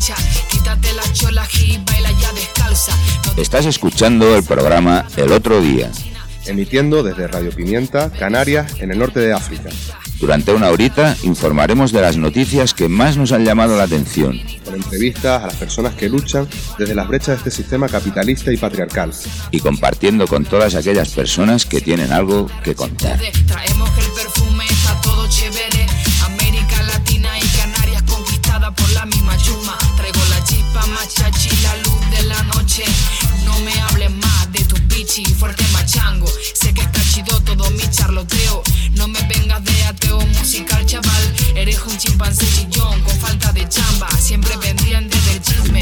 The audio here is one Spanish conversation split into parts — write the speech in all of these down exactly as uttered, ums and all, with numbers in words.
cancha. Quítate la chola y baila ya descalza. Estás escuchando el programa El Otro Día, emitiendo desde Radio Pimienta, Canarias, en el norte de África. Durante una horita informaremos de las noticias que más nos han llamado la atención. Con entrevistas a las personas que luchan desde las brechas de este sistema capitalista y patriarcal. Y compartiendo con todas aquellas personas que tienen algo que contar. Traemos el perfume, está todo chévere. América Latina y Canarias conquistada por la misma chuma. Traigo la chispa, machachi, la luz de la noche. No me hables más de tu pichi, fuerte machango. Sé que está chido todo mi charloteo. No me vengas de ateo musical, chaval. Eres un chimpancé chillón con falta de chamba, siempre pendiente del chisme.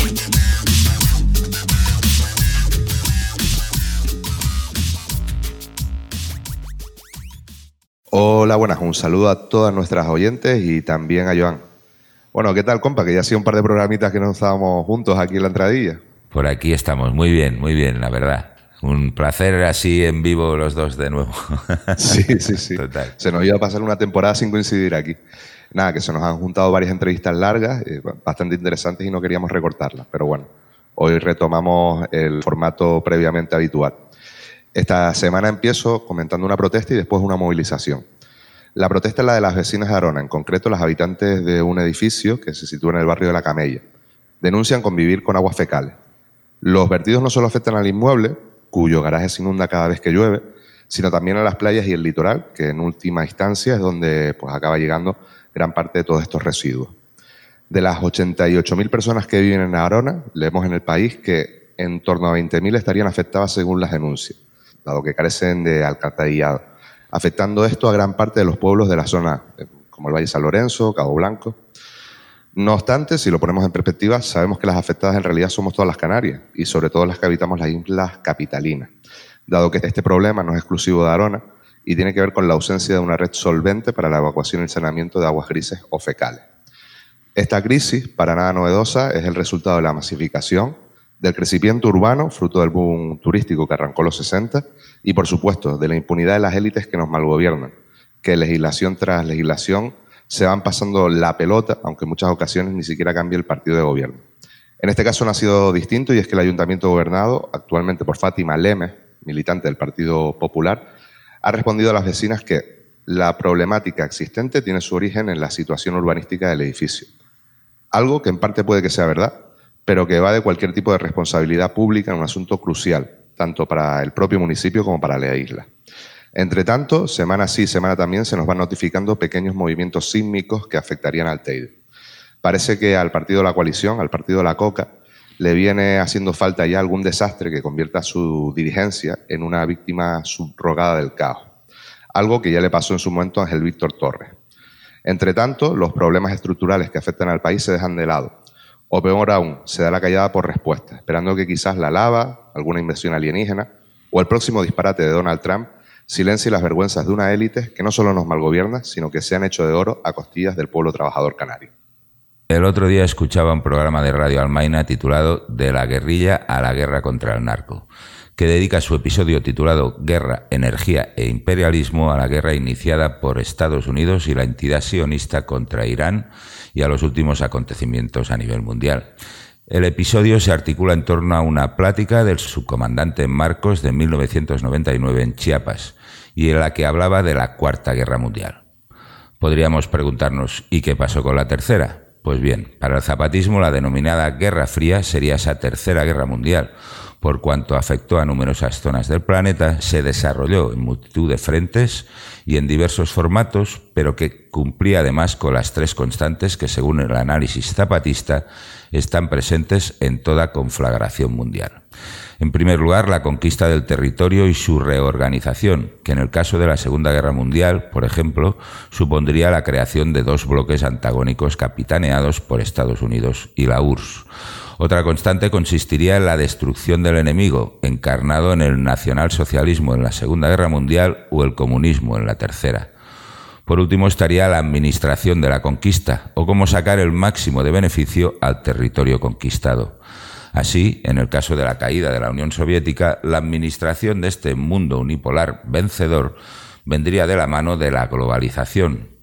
Hola, buenas, un saludo a todas nuestras oyentes y también a Joan. Bueno, ¿qué tal, compa? Que ya ha sido un par de programitas que no estábamos juntos aquí en la entradilla. Por aquí estamos, muy bien, muy bien, la verdad. Un placer así en vivo los dos de nuevo. Sí, sí, sí. Total. Se nos iba a pasar una temporada sin coincidir aquí. Nada, que se nos han juntado varias entrevistas largas, eh, bastante interesantes y no queríamos recortarlas. Pero bueno, hoy retomamos el formato previamente habitual. Esta semana empiezo comentando una protesta y después una movilización. La protesta es la de las vecinas de Arona, en concreto las habitantes de un edificio que se sitúa en el barrio de La Camella. Denuncian convivir con aguas fecales. Los vertidos no solo afectan al inmueble, cuyo garaje se inunda cada vez que llueve, sino también a las playas y el litoral, que en última instancia es donde pues, acaba llegando gran parte de todos estos residuos. De las ochenta y ocho mil personas que viven en Arona, leemos en El País que en torno a veinte mil estarían afectadas según las denuncias, dado que carecen de alcantarillado, afectando esto a gran parte de los pueblos de la zona, como el Valle San Lorenzo, Cabo Blanco. No obstante, si lo ponemos en perspectiva, sabemos que las afectadas en realidad somos todas las Canarias y sobre todo las que habitamos las islas capitalinas, dado que este problema no es exclusivo de Arona y tiene que ver con la ausencia de una red solvente para la evacuación y el saneamiento de aguas grises o fecales. Esta crisis, para nada novedosa, es el resultado de la masificación, del crecimiento urbano, fruto del boom turístico que arrancó en los sesenta, y por supuesto de la impunidad de las élites que nos malgobiernan, que legislación tras legislación se van pasando la pelota, aunque en muchas ocasiones ni siquiera cambia el partido de gobierno. En este caso no ha sido distinto y es que el ayuntamiento gobernado, actualmente por Fátima Lemes, militante del Partido Popular, ha respondido a las vecinas que la problemática existente tiene su origen en la situación urbanística del edificio. Algo que en parte puede que sea verdad, pero que va de cualquier tipo de responsabilidad pública en un asunto crucial, tanto para el propio municipio como para la isla. Entre tanto, semana sí, semana también, se nos van notificando pequeños movimientos sísmicos que afectarían al Teide. Parece que al partido de la coalición, al partido de la Coca, le viene haciendo falta ya algún desastre que convierta a su dirigencia en una víctima subrogada del caos. Algo que ya le pasó en su momento a Ángel Víctor Torres. Entre tanto, los problemas estructurales que afectan al país se dejan de lado. O peor aún, se da la callada por respuesta, esperando que quizás la lava, alguna inversión alienígena o el próximo disparate de Donald Trump silencie las vergüenzas de una élite que no solo nos malgobierna, sino que se han hecho de oro a costillas del pueblo trabajador canario. El otro día escuchaba un programa de Radio Almaina titulado De la guerrilla a la guerra contra el narco, que dedica su episodio titulado Guerra, Energía e Imperialismo a la guerra iniciada por Estados Unidos y la entidad sionista contra Irán y a los últimos acontecimientos a nivel mundial. El episodio se articula en torno a una plática del subcomandante Marcos de mil novecientos noventa y nueve en Chiapas y en la que hablaba de la Cuarta Guerra Mundial. Podríamos preguntarnos, ¿y qué pasó con la tercera? Pues bien, para el zapatismo la denominada Guerra Fría sería esa Tercera Guerra Mundial, por cuanto afectó a numerosas zonas del planeta, se desarrolló en multitud de frentes y en diversos formatos, pero que cumplía además con las tres constantes que, según el análisis zapatista, están presentes en toda conflagración mundial. En primer lugar, la conquista del territorio y su reorganización, que en el caso de la Segunda Guerra Mundial, por ejemplo, supondría la creación de dos bloques antagónicos capitaneados por Estados Unidos y la U R S S. Otra constante consistiría en la destrucción del enemigo, encarnado en el nacionalsocialismo en la Segunda Guerra Mundial o el comunismo en la Tercera. Por último estaría la administración de la conquista, o cómo sacar el máximo de beneficio al territorio conquistado. Así, en el caso de la caída de la Unión Soviética, la administración de este mundo unipolar vencedor vendría de la mano de la globalización,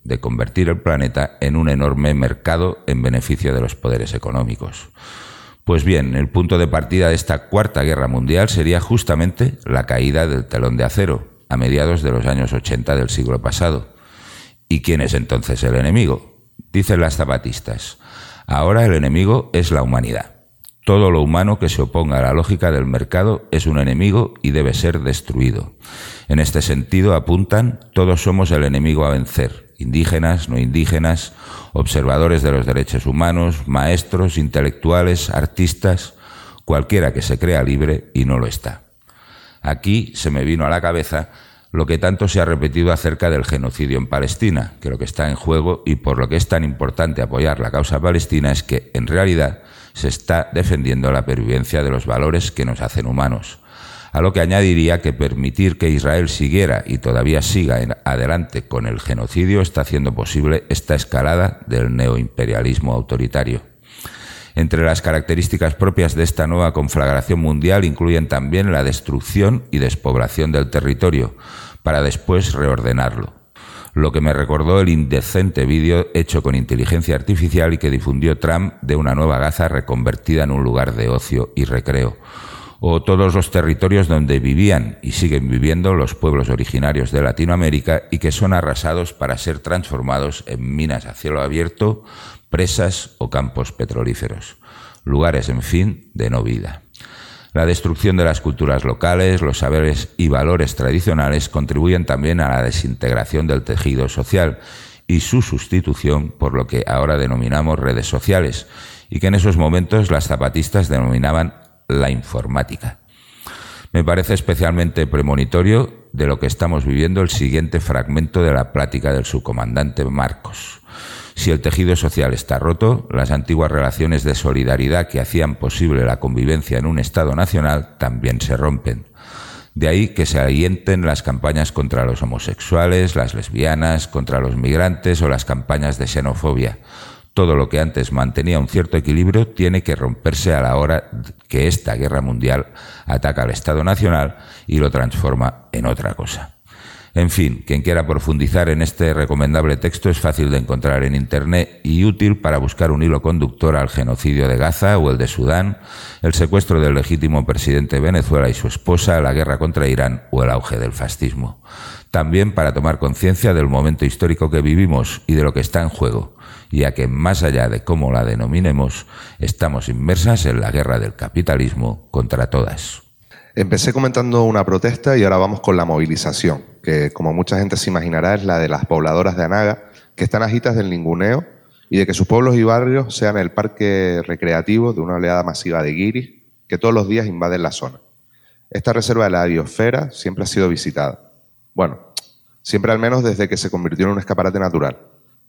de convertir el planeta en un enorme mercado en beneficio de los poderes económicos. Pues bien, el punto de partida de esta Cuarta Guerra Mundial sería justamente la caída del telón de acero, a mediados de los años ochenta del siglo pasado. ¿Y quién es entonces el enemigo? Dicen las zapatistas: ahora el enemigo es la humanidad. Todo lo humano que se oponga a la lógica del mercado es un enemigo y debe ser destruido. En este sentido, apuntan, todos somos el enemigo a vencer: indígenas, no indígenas, observadores de los derechos humanos, maestros, intelectuales, artistas, cualquiera que se crea libre y no lo está. Aquí se me vino a la cabeza lo que tanto se ha repetido acerca del genocidio en Palestina, que lo que está en juego y por lo que es tan importante apoyar la causa palestina es que, en realidad, se está defendiendo la pervivencia de los valores que nos hacen humanos. A lo que añadiría que permitir que Israel siguiera y todavía siga en adelante con el genocidio está haciendo posible esta escalada del neoimperialismo autoritario. Entre las características propias de esta nueva conflagración mundial incluyen también la destrucción y despoblación del territorio, para después reordenarlo. Lo que me recordó el indecente vídeo hecho con inteligencia artificial y que difundió Trump de una nueva Gaza reconvertida en un lugar de ocio y recreo. O todos los territorios donde vivían y siguen viviendo los pueblos originarios de Latinoamérica y que son arrasados para ser transformados en minas a cielo abierto, presas o campos petrolíferos. Lugares, en fin, de no vida. La destrucción de las culturas locales, los saberes y valores tradicionales contribuyen también a la desintegración del tejido social y su sustitución por lo que ahora denominamos redes sociales y que en esos momentos las zapatistas denominaban la informática. Me parece especialmente premonitorio de lo que estamos viviendo el siguiente fragmento de la plática del subcomandante Marcos. Si el tejido social está roto, las antiguas relaciones de solidaridad que hacían posible la convivencia en un Estado nacional también se rompen. De ahí que se alienten las campañas contra los homosexuales, las lesbianas, contra los migrantes o las campañas de xenofobia. Todo lo que antes mantenía un cierto equilibrio tiene que romperse a la hora que esta guerra mundial ataca al Estado nacional y lo transforma en otra cosa. En fin, quien quiera profundizar en este recomendable texto es fácil de encontrar en Internet y útil para buscar un hilo conductor al genocidio de Gaza o el de Sudán, el secuestro del legítimo presidente de Venezuela y su esposa, la guerra contra Irán o el auge del fascismo. También para tomar conciencia del momento histórico que vivimos y de lo que está en juego, ya que más allá de cómo la denominemos, estamos inmersas en la guerra del capitalismo contra todas. Empecé comentando una protesta y ahora vamos con la movilización, que como mucha gente se imaginará es la de las pobladoras de Anaga, que están agitas del ninguneo y de que sus pueblos y barrios sean el parque recreativo de una oleada masiva de guiris que todos los días invaden la zona. Esta reserva de la biosfera siempre ha sido visitada. Bueno, siempre al menos desde que se convirtió en un escaparate natural,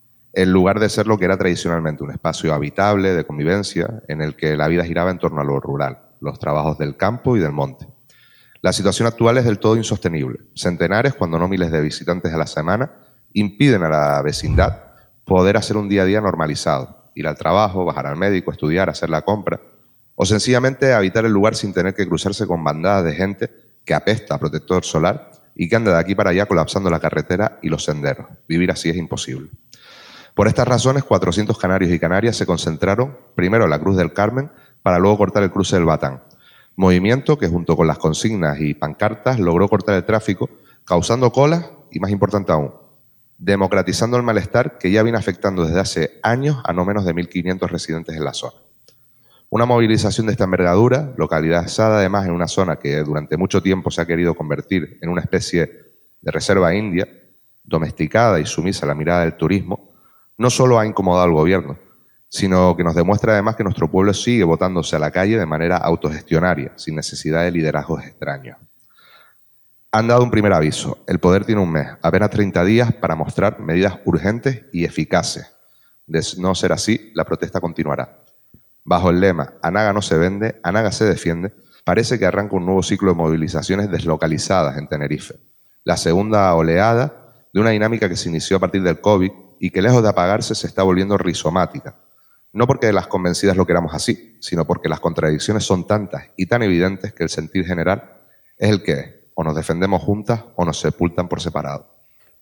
en lugar de ser lo que era tradicionalmente un espacio habitable, de convivencia, en el que la vida giraba en torno a lo rural, los trabajos del campo y del monte. La situación actual es del todo insostenible. Centenares, cuando no miles de visitantes a la semana, impiden a la vecindad poder hacer un día a día normalizado, ir al trabajo, bajar al médico, estudiar, hacer la compra, o sencillamente habitar el lugar sin tener que cruzarse con bandadas de gente que apesta a protector solar y que anda de aquí para allá colapsando la carretera y los senderos. Vivir así es imposible. Por estas razones, cuatrocientos canarios y canarias se concentraron primero en la Cruz del Carmen para luego cortar el cruce del Batán. Movimiento que junto con las consignas y pancartas logró cortar el tráfico, causando colas y, más importante aún, democratizando el malestar que ya viene afectando desde hace años a no menos de mil quinientos residentes en la zona. Una movilización de esta envergadura, localizada además en una zona que durante mucho tiempo se ha querido convertir en una especie de reserva india, domesticada y sumisa a la mirada del turismo, no solo ha incomodado al gobierno, sino que nos demuestra además que nuestro pueblo sigue botándose a la calle de manera autogestionaria, sin necesidad de liderazgos extraños. Han dado un primer aviso. El poder tiene un mes, apenas treinta días, para mostrar medidas urgentes y eficaces. De no ser así, la protesta continuará. Bajo el lema Anaga no se vende, Anaga se defiende, parece que arranca un nuevo ciclo de movilizaciones deslocalizadas en Tenerife. La segunda oleada de una dinámica que se inició a partir del COVID y que lejos de apagarse se está volviendo rizomática. No porque las convencidas lo queramos así, sino porque las contradicciones son tantas y tan evidentes que el sentir general es el que es. O nos defendemos juntas o nos sepultan por separado.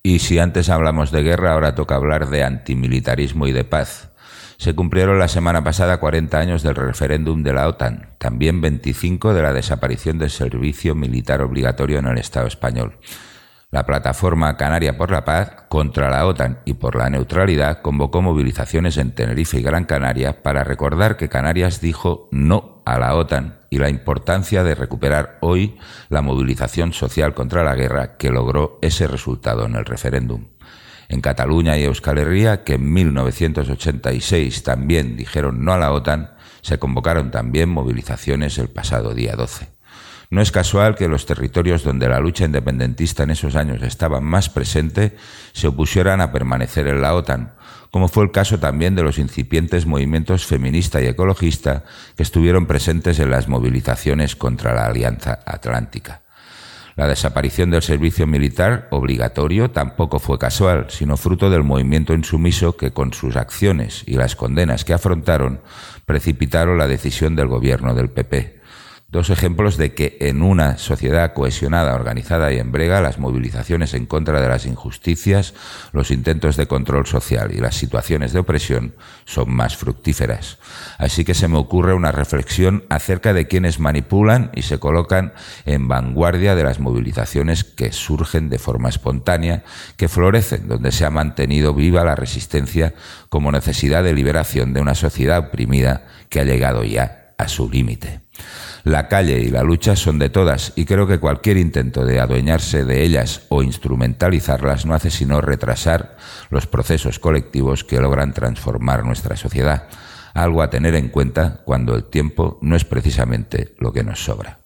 Y si antes hablamos de guerra, ahora toca hablar de antimilitarismo y de paz. Se cumplieron la semana pasada cuarenta años del referéndum de la OTAN, también veinticinco de la desaparición del servicio militar obligatorio en el Estado español. La plataforma Canaria por la Paz, contra la OTAN y por la neutralidad, convocó movilizaciones en Tenerife y Gran Canaria para recordar que Canarias dijo no a la OTAN y la importancia de recuperar hoy la movilización social contra la guerra que logró ese resultado en el referéndum. En Cataluña y Euskal Herria, que en mil novecientos ochenta y seis también dijeron no a la OTAN, se convocaron también movilizaciones el pasado día doce. No es casual que los territorios donde la lucha independentista en esos años estaba más presente se opusieran a permanecer en la OTAN, como fue el caso también de los incipientes movimientos feminista y ecologista que estuvieron presentes en las movilizaciones contra la Alianza Atlántica. La desaparición del servicio militar obligatorio tampoco fue casual, sino fruto del movimiento insumiso que, con sus acciones y las condenas que afrontaron, precipitaron la decisión del gobierno del P P. Dos ejemplos de que en una sociedad cohesionada, organizada y en brega, las movilizaciones en contra de las injusticias, los intentos de control social y las situaciones de opresión son más fructíferas. Así que se me ocurre una reflexión acerca de quienes manipulan y se colocan en vanguardia de las movilizaciones que surgen de forma espontánea, que florecen donde se ha mantenido viva la resistencia como necesidad de liberación de una sociedad oprimida que ha llegado ya a su límite. La calle y la lucha son de todas y creo que cualquier intento de adueñarse de ellas o instrumentalizarlas no hace sino retrasar los procesos colectivos que logran transformar nuestra sociedad, algo a tener en cuenta cuando el tiempo no es precisamente lo que nos sobra.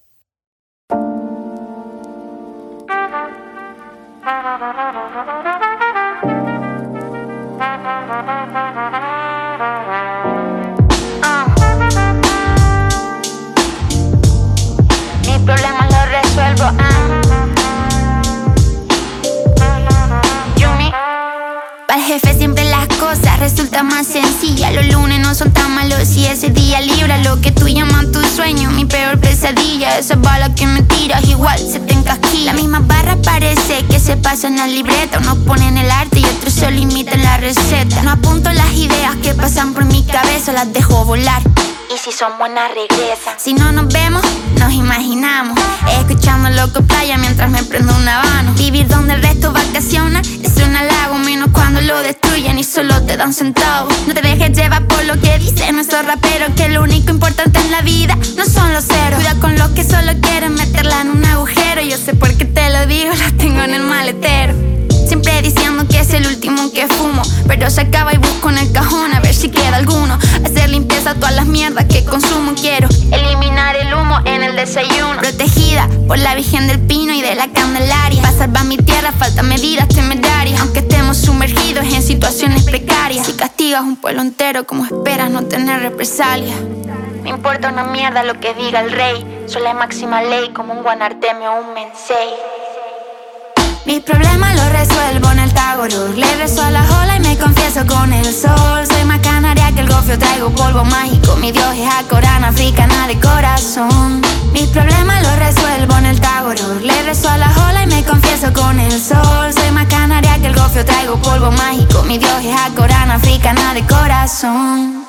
Al jefe siempre las cosas resultan más sencillas. Los lunes no son tan malos y ese día libra lo que tú llamas tu sueño, mi peor pesadilla. Esas balas que me tiras igual se te encasquillan. La misma barra parece que se pasan al libreto. Unos ponen el arte y otros solo imitan la receta. No apunto las ideas que pasan por mi cabeza, las dejo volar. Y si son buenas regresan. Si no nos vemos, nos imaginamos escuchando loco playa mientras me prendo un habano. Vivir donde el resto vacaciona es un halago, menos cuando lo destruyen y solo te dan centavos. No te dejes llevar por lo que dicen nuestros raperos, que lo único importante en la vida no son los ceros. Cuida con los que solo quieren meterla en un agujero. Yo sé por qué te lo digo, las tengo en el maletero. Siempre diciendo que es el último que fumo, pero se acaba y busco en el cajón a ver si queda alguno. Hacer limpieza a todas las mierdas que consumo. Quiero eliminar el humo en el desayuno. Protegida por la Virgen del Pino y de la Candelaria. Para salvar mi tierra faltan medidas temerarias. Aunque estemos sumergidos en situaciones precarias. Si castigas un pueblo entero, ¿cómo esperas no tener represalias? Me importa una mierda lo que diga el rey. Soy la máxima ley como un Guanartemio o un Mensei. Mis problemas los resuelvo en el Tagorur. Le rezo a la ola y me confieso con el sol. Soy más canaria que el gofio, traigo polvo mágico. Mi dios es Acorán, africana de corazón. Mis problemas los resuelvo en el Tagorur. Le rezo a la ola y me confieso con el sol. Soy más canaria que el gofio, traigo polvo mágico. Mi dios es Acorán, africana de corazón.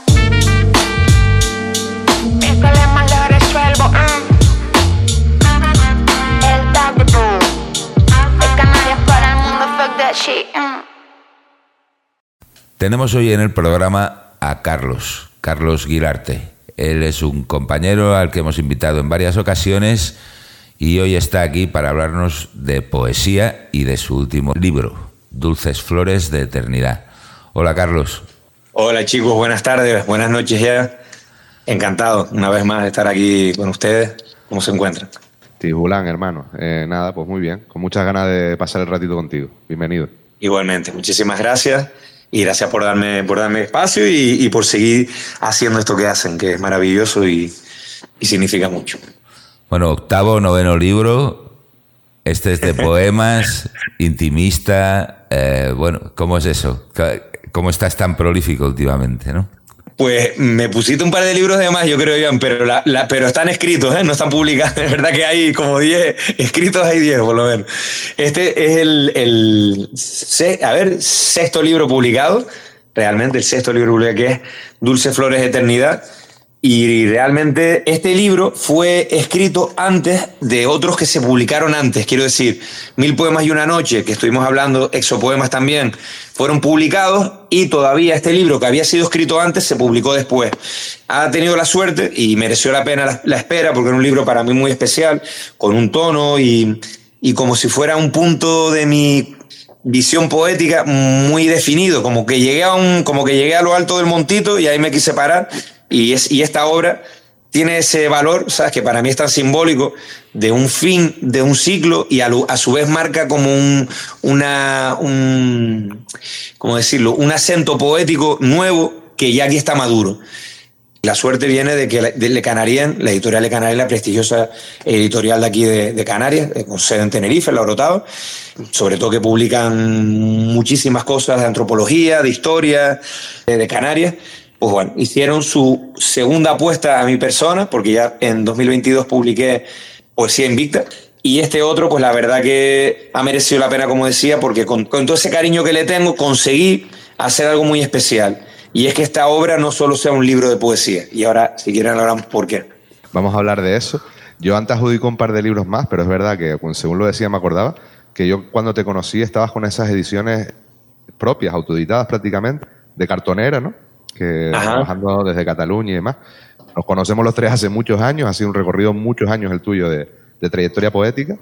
Mis problemas los resuelvo en el Tagorur. Para el mundo, fuck that shit. Mm. Tenemos hoy en el programa a Carlos, Carlos Guilarte. Él es un compañero al que hemos invitado en varias ocasiones y hoy está aquí para hablarnos de poesía y de su último libro, Dulces Flores de Eternidad. Hola, Carlos. Hola, chicos, buenas tardes, buenas noches ya. Encantado una vez más de estar aquí con ustedes. ¿Cómo se encuentran? Tijulán, hermano. Eh, nada, pues muy bien. Con muchas ganas de pasar el ratito contigo. Bienvenido. Igualmente. Muchísimas gracias. Y gracias por darme, por darme espacio y, y por seguir haciendo esto que hacen, que es maravilloso y, y significa mucho. Bueno, octavo, noveno libro. Este es de poemas, intimista. Eh, bueno, ¿cómo es eso? ¿Cómo estás tan prolífico últimamente, no? Pues me pusiste un par de libros de más, yo creo, Iván, pero, la, la, pero están escritos, ¿eh? No están publicados. Es verdad que hay como diez, escritos hay diez, por lo menos. Este es el, el a ver, sexto libro publicado, realmente el sexto libro publicado, que es Dulces Flores de Eternidad. Y realmente este libro fue escrito antes de otros que se publicaron antes. Quiero decir, Mil Poemas y una Noche, que estuvimos hablando, Exopoemas también, fueron publicados y todavía este libro que había sido escrito antes se publicó después. Ha tenido la suerte y mereció la pena la, la espera porque era un libro para mí muy especial, con un tono y, y como si fuera un punto de mi visión poética muy definido, como que llegué a, un, como que llegué a lo alto del montito y ahí me quise parar. Y, es, y esta obra tiene ese valor, ¿sabes?, que para mí es tan simbólico, de un fin de un ciclo y a, lo, a su vez marca como un, una, un, ¿cómo decirlo?, un acento poético nuevo que ya aquí está maduro. La suerte viene de que la, de Le Canarien, la editorial Le Canarien, la prestigiosa editorial de aquí de, de Canarias, con sede en Tenerife, en La Orotava, sobre todo que publican muchísimas cosas de antropología, de historia, de, de Canarias. Pues bueno, hicieron su segunda apuesta a mi persona, porque ya en dos mil veintidós publiqué Poesía Invicta, y este otro, pues la verdad que ha merecido la pena, como decía, porque con, con todo ese cariño que le tengo, conseguí hacer algo muy especial, y es que esta obra no solo sea un libro de poesía, y ahora, si quieren, hablamos por qué. Vamos a hablar de eso. Yo antes adjudico un par de libros más, pero es verdad que, según lo decía, me acordaba, que yo cuando te conocí estabas con esas ediciones propias, autoeditadas prácticamente, de cartonera, ¿no?, que trabajando desde Cataluña y demás. Nos conocemos los tres hace muchos años, ha sido un recorrido muchos años el tuyo de, de trayectoria poética.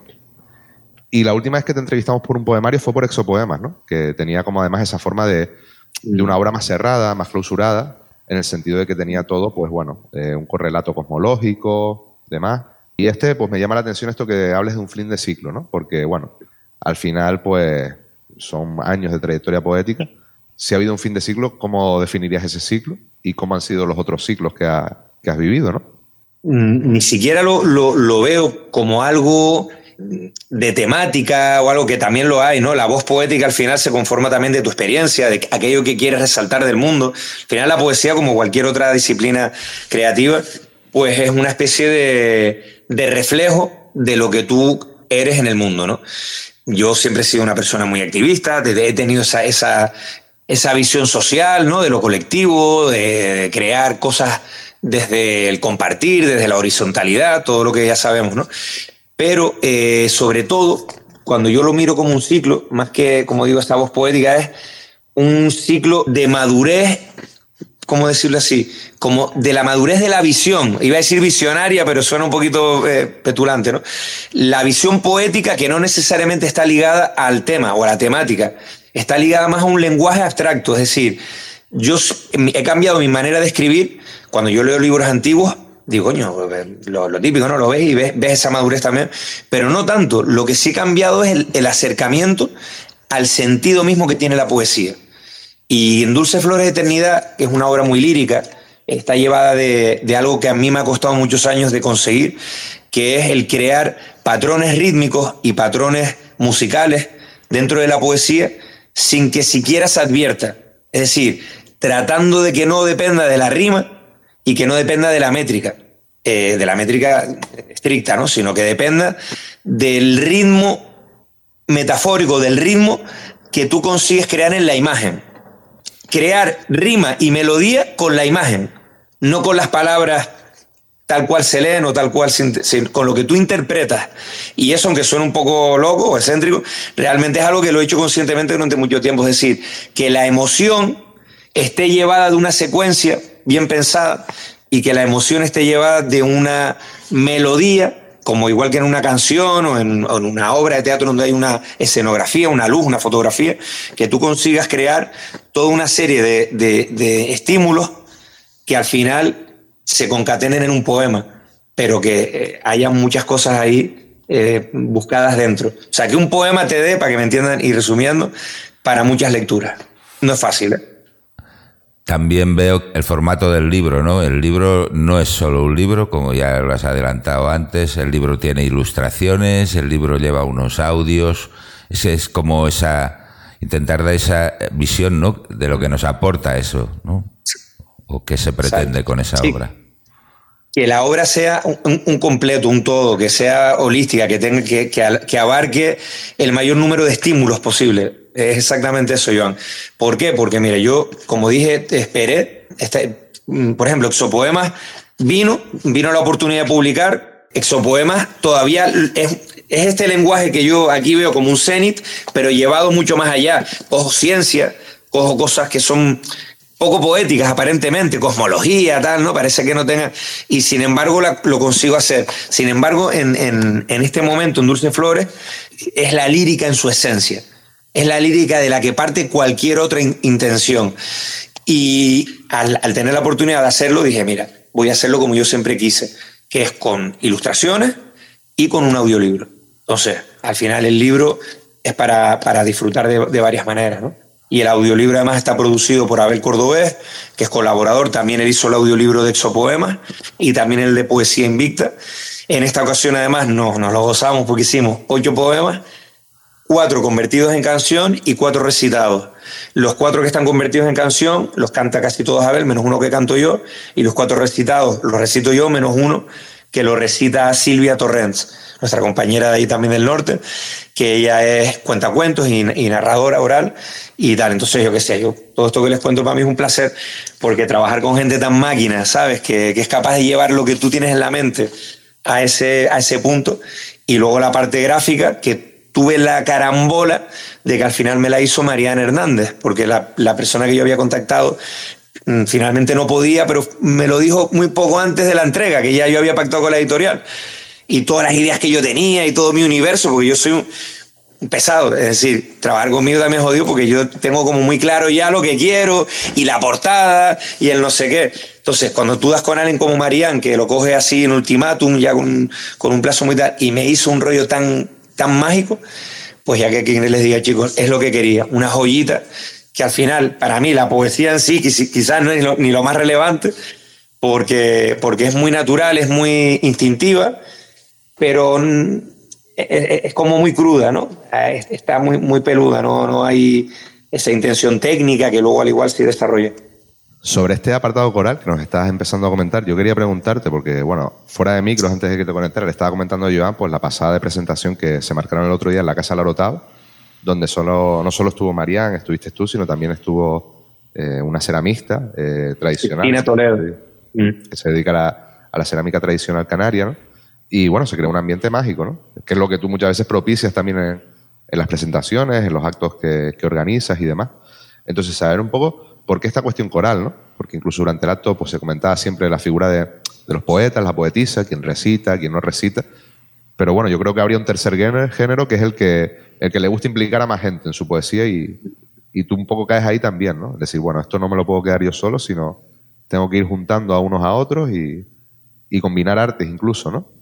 Y la última vez que te entrevistamos por un poemario fue por Exopoemas, ¿no?, que tenía como además esa forma de, de una obra más cerrada, más clausurada, en el sentido de que tenía todo, pues bueno, eh, un correlato cosmológico, demás. Y este, pues me llama la atención esto que hables de un fin de ciclo, ¿no?, porque bueno, al final, pues son años de trayectoria poética. Si ha habido un fin de ciclo, ¿cómo definirías ese ciclo? ¿Y cómo han sido los otros ciclos que, ha, que has vivido, no? Ni siquiera lo, lo, lo veo como algo de temática o algo que también lo hay, ¿no? La voz poética al final se conforma también de tu experiencia, de aquello que quieres resaltar del mundo. Al final la poesía, como cualquier otra disciplina creativa, pues es una especie de, de reflejo de lo que tú eres en el mundo, ¿no? Yo siempre he sido una persona muy activista, he tenido esa... esa esa visión social, ¿no?, de lo colectivo, de crear cosas desde el compartir, desde la horizontalidad, todo lo que ya sabemos, ¿no? Pero, eh, sobre todo, cuando yo lo miro como un ciclo, más que, como digo, esta voz poética, es un ciclo de madurez, ¿cómo decirlo así? Como de la madurez de la visión. Iba a decir visionaria, pero suena un poquito eh, petulante, ¿no? La visión poética que no necesariamente está ligada al tema o a la temática, está ligada más a un lenguaje abstracto. Es decir, yo he cambiado mi manera de escribir. Cuando yo leo libros antiguos, digo, coño, lo, lo típico, ¿no? Lo ves y ves, ves esa madurez también. Pero no tanto. Lo que sí ha cambiado es el, el acercamiento al sentido mismo que tiene la poesía. Y en Dulces Flores de Eternidad, que es una obra muy lírica, está llevada de, de algo que a mí me ha costado muchos años de conseguir, que es el crear patrones rítmicos y patrones musicales dentro de la poesía, sin que siquiera se advierta. Es decir, tratando de que no dependa de la rima y que no dependa de la métrica, eh, de la métrica estricta, ¿no?, sino que dependa del ritmo metafórico, del ritmo que tú consigues crear en la imagen. Crear rima y melodía con la imagen, no con las palabras tal cual se leen o tal cual se, se, con lo que tú interpretas. Y eso, aunque suene un poco loco o excéntrico, realmente es algo que lo he hecho conscientemente durante mucho tiempo. Es decir, que la emoción esté llevada de una secuencia bien pensada y que la emoción esté llevada de una melodía, como igual que en una canción o en, o en una obra de teatro donde hay una escenografía, una luz, una fotografía, que tú consigas crear toda una serie de, de, de estímulos que al final se concatenen en un poema, pero que eh, haya muchas cosas ahí eh, buscadas dentro. O sea, que un poema te dé, para que me entiendan, y resumiendo, para muchas lecturas. No es fácil, ¿eh? También veo el formato del libro, ¿no? El libro no es solo un libro, como ya lo has adelantado antes. El libro tiene ilustraciones, el libro lleva unos audios. Ese es como esa... intentar dar esa visión, ¿no?, de lo que nos aporta eso, ¿no? ¿O qué se pretende Exacto. con esa sí. obra? Que la obra sea un, un completo, un todo, que sea holística, que, tenga, que, que, que abarque el mayor número de estímulos posible. Es exactamente eso, Joan. ¿Por qué? Porque, mire, yo, como dije, esperé, este, por ejemplo, Exopoemas vino, vino la oportunidad de publicar. Exopoemas todavía es, es este lenguaje que yo aquí veo como un cenit, pero llevado mucho más allá. Cojo ciencia, cojo cosas que son poco poéticas aparentemente, cosmología, tal, ¿no? Parece que no tenga... Y sin embargo la, lo consigo hacer. Sin embargo, en, en, en este momento, en Dulce Flores, es la lírica en su esencia. Es la lírica de la que parte cualquier otra in, intención. Y al, al tener la oportunidad de hacerlo, dije, mira, voy a hacerlo como yo siempre quise, que es con ilustraciones y con un audiolibro. Entonces, al final el libro es para, para disfrutar de, de varias maneras, ¿no? Y el audiolibro además está producido por Abel Cordobés, que es colaborador. También él hizo el audiolibro de Exopoemas y también el de Poesía Invicta. En esta ocasión además nos, nos lo gozamos porque hicimos ocho poemas, cuatro convertidos en canción y cuatro recitados. Los cuatro que están convertidos en canción los canta casi todos Abel, menos uno que canto yo, y los cuatro recitados los recito yo, menos uno que lo recita Silvia Torrents, nuestra compañera de ahí también del norte, que ella es cuentacuentos y, y narradora oral y tal. Entonces, yo qué sé, yo, todo esto que les cuento para mí es un placer, porque trabajar con gente tan máquina, ¿sabes? Que, que es capaz de llevar lo que tú tienes en la mente a ese, a ese punto. Y luego la parte gráfica, que tuve la carambola de que al final me la hizo Mariana Hernández, porque la, la persona que yo había contactado finalmente no podía, pero me lo dijo muy poco antes de la entrega, que ya yo había pactado con la editorial. Y todas las ideas que yo tenía y todo mi universo, porque yo soy un, un pesado, es decir, trabajar conmigo también es jodido porque yo tengo como muy claro ya lo que quiero y la portada y el no sé qué. Entonces, cuando tú das con alguien como Marian, que lo coge así en ultimátum, ya con, con un plazo muy tal, y me hizo un rollo tan, tan mágico, pues ya que quien les diga, chicos, es lo que quería, una joyita que al final, para mí, la poesía en sí quizás no es lo, ni lo más relevante, porque, porque es muy natural, es muy instintiva, pero es, es como muy cruda, ¿no? Está muy, muy peluda, ¿no? No hay esa intención técnica que luego al igual se desarrolla. Sobre este apartado coral que nos estás empezando a comentar, yo quería preguntarte, porque, bueno, fuera de micros, antes de que te conectara, le estaba comentando a Joan, pues la pasada de presentación que se marcaron el otro día en la Casa Larotao, donde solo, no solo estuvo Marian, estuviste tú, sino también estuvo eh, una ceramista eh, tradicional. Cristina Toledo. Que se dedica a la, a la cerámica tradicional canaria, ¿no? Y bueno, se crea un ambiente mágico, ¿no? Que es lo que tú muchas veces propicias también en, en las presentaciones, en los actos que, que organizas y demás. Entonces, saber un poco por qué esta cuestión coral, ¿no? Porque incluso durante el acto pues, se comentaba siempre la figura de, de los poetas, la poetisa, quien recita, quien no recita. Pero bueno, yo creo que habría un tercer género que es el que, el que le gusta implicar a más gente en su poesía y, y tú un poco caes ahí también, ¿no? Es decir, bueno, esto no me lo puedo quedar yo solo, sino tengo que ir juntando a unos a otros y, y combinar artes incluso, ¿no?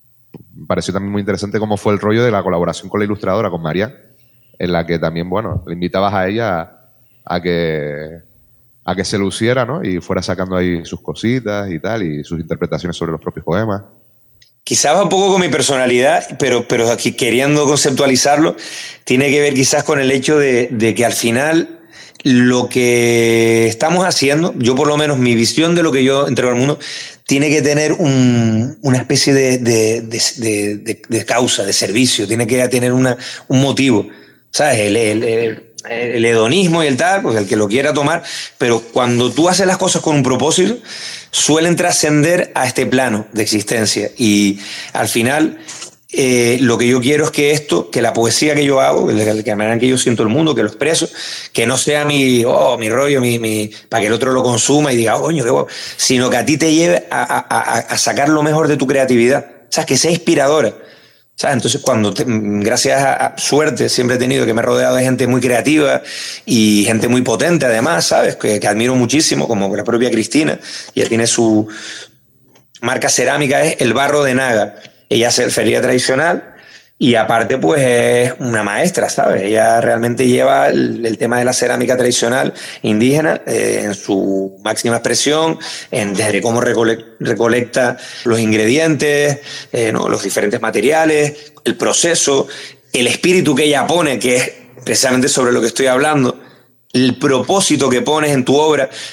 Me pareció también muy interesante cómo fue el rollo de la colaboración con la ilustradora, con María, en la que también, bueno, le invitabas a ella a, a que a que se luciera, ¿no? Y fuera sacando ahí sus cositas y tal, y sus interpretaciones sobre los propios poemas. Quizás va un poco con mi personalidad, pero, pero aquí queriendo conceptualizarlo, tiene que ver quizás con el hecho de, de que al final lo que estamos haciendo, yo por lo menos mi visión de lo que yo entrego al mundo, tiene que tener un, una especie de, de, de, de, de, de causa, de servicio, tiene que tener una, un motivo, ¿sabes? El, el, el, el hedonismo y el tal, pues el que lo quiera tomar, pero cuando tú haces las cosas con un propósito, suelen trascender a este plano de existencia y al final eh, lo que yo quiero es que esto, que la poesía que yo hago, de la manera que yo siento el mundo, que lo expreso, que no sea mi, oh, mi rollo, mi, mi, para que el otro lo consuma y diga, oh, coño, qué guapo, sino que a ti te lleve a, a, a, a sacar lo mejor de tu creatividad, o sea, que sea inspiradora. ¿Sabes? Entonces, cuando te, gracias a suerte siempre he tenido que me he rodeado de gente muy creativa y gente muy potente además, ¿sabes? Que, que admiro muchísimo, como la propia Cristina. Ella tiene su marca cerámica, es El Barro de Naga. Ella hace feria tradicional y aparte pues es una maestra, ¿sabes? Ella realmente lleva el, el tema de la cerámica tradicional indígena eh, en su máxima expresión, en, desde cómo recole, recolecta los ingredientes, eh, ¿no? Los diferentes materiales, el proceso, el espíritu que ella pone, que es precisamente sobre lo que estoy hablando, el propósito que pones en tu obra.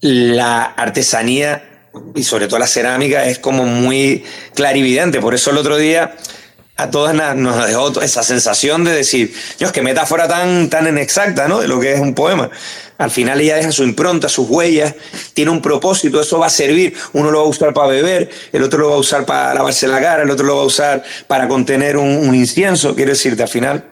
la artesanía y sobre todo la cerámica es como muy clarividente. Por eso el otro día a todas nos dejó esa sensación de decir, Dios, qué metáfora tan, tan inexacta, ¿no?, de lo que es un poema. Al final ella deja su impronta, sus huellas, tiene un propósito, eso va a servir. Uno lo va a usar para beber, el otro lo va a usar para lavarse la cara, el otro lo va a usar para contener un, un incienso. Quiero decirte, al final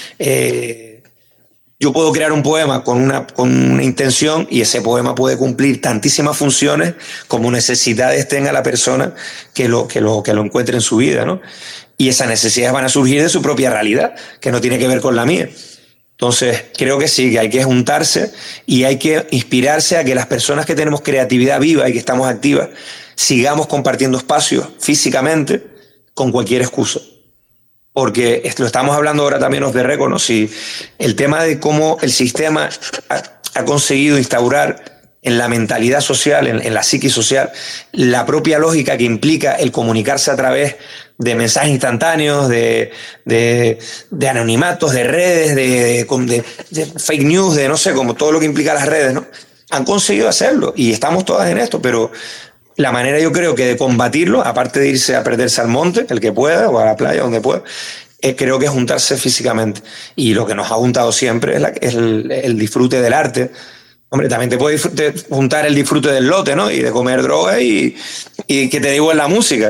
eh, yo puedo crear un poema con una, con una intención y ese poema puede cumplir tantísimas funciones como necesidades tenga la persona que lo, que lo, que lo encuentre en su vida, ¿no? Y esas necesidades van a surgir de su propia realidad, que no tiene que ver con la mía. Entonces, creo que sí, que hay que juntarse y hay que inspirarse a que las personas que tenemos creatividad viva y que estamos activas, sigamos compartiendo espacios físicamente con cualquier excusa. Porque lo estamos hablando ahora también off the record, ¿no? Si el tema de cómo el sistema ha, ha conseguido instaurar en la mentalidad social, en, en la psique social, la propia lógica que implica el comunicarse a través de mensajes instantáneos, de, de, de anonimatos, de redes, de, de, de fake news, de no sé, como todo lo que implica las redes, ¿no? Han conseguido hacerlo y estamos todas en esto, pero la manera yo creo que de combatirlo, aparte de irse a perderse al monte, el que pueda, o a la playa, donde pueda, eh, creo que es juntarse físicamente. Y lo que nos ha juntado siempre es, la, es el, el disfrute del arte. Hombre, también te puede juntar el disfrute del lote, ¿no? Y de comer droga y, y que te digo en la música.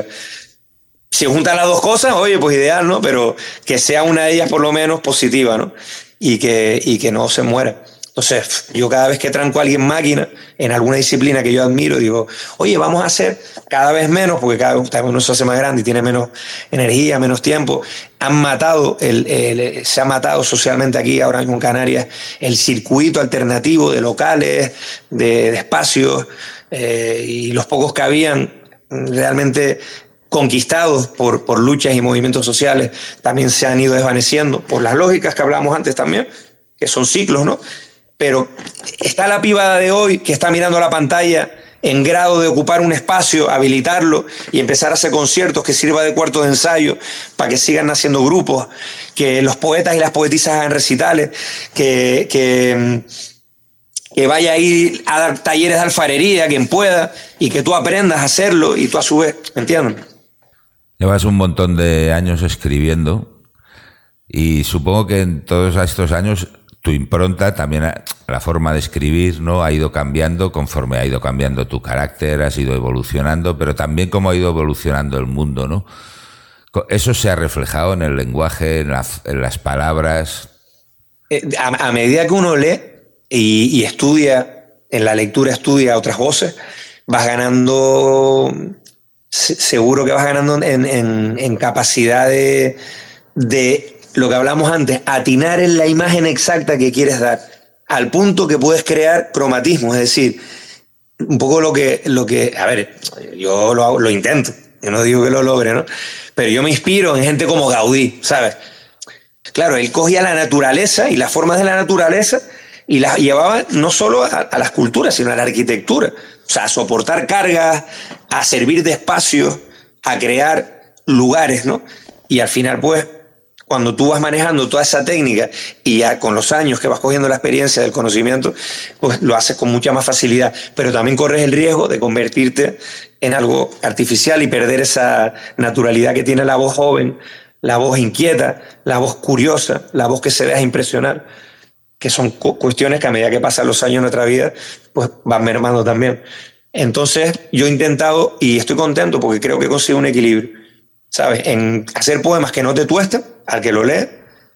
Si juntan las dos cosas, oye, pues ideal, ¿no? Pero que sea una de ellas por lo menos positiva, ¿no? Y que, y que no se muera. Entonces, yo cada vez que tranco a alguien máquina en alguna disciplina que yo admiro, digo, oye, vamos a hacer cada vez menos, porque cada vez uno se hace más grande y tiene menos energía, menos tiempo. Han matado, el, el, se ha matado socialmente aquí, ahora mismo en Canarias, el circuito alternativo de locales, de, de espacios, eh, y los pocos que habían realmente conquistados por, por luchas y movimientos sociales también se han ido desvaneciendo por las lógicas que hablábamos antes también, que son ciclos, ¿no? Pero está la piba de hoy que está mirando la pantalla en grado de ocupar un espacio, habilitarlo y empezar a hacer conciertos que sirva de cuarto de ensayo para que sigan naciendo grupos, que los poetas y las poetisas hagan recitales, que, que, que vaya a ir a dar talleres de alfarería, quien pueda, y que tú aprendas a hacerlo y tú a su vez, ¿me entiendes? Llevas un montón de años escribiendo y supongo que en todos estos años tu impronta, también la forma de escribir, ¿no?, ha ido cambiando conforme ha ido cambiando tu carácter, has ido evolucionando, pero también cómo ha ido evolucionando el mundo, ¿no? Eso se ha reflejado en el lenguaje, en, la, en las palabras. A, a medida que uno lee y, y estudia, en la lectura estudia otras voces, vas ganando, seguro que vas ganando en, en, en capacidad de... de lo que hablamos antes, atinar en la imagen exacta que quieres dar, al punto que puedes crear cromatismo, es decir, un poco lo que, lo que a ver, yo lo, hago, lo intento, yo no digo que lo logre, ¿no? Pero yo me inspiro en gente como Gaudí, ¿sabes? Claro, él cogía la naturaleza y las formas de la naturaleza y las llevaba no solo a, a la escultura, sino a la arquitectura, o sea, a soportar cargas, a servir de espacio, a crear lugares, ¿no? Y al final, pues, cuando tú vas manejando toda esa técnica y ya con los años que vas cogiendo la experiencia del conocimiento, pues lo haces con mucha más facilidad. Pero también corres el riesgo de convertirte en algo artificial y perder esa naturalidad que tiene la voz joven, la voz inquieta, la voz curiosa, la voz que se deja impresionar, que son cu- cuestiones que a medida que pasan los años en nuestra vida, pues van mermando también. Entonces yo he intentado, y estoy contento porque creo que consigo un equilibrio, ¿sabes? En hacer poemas que no te tuesten al que lo lee,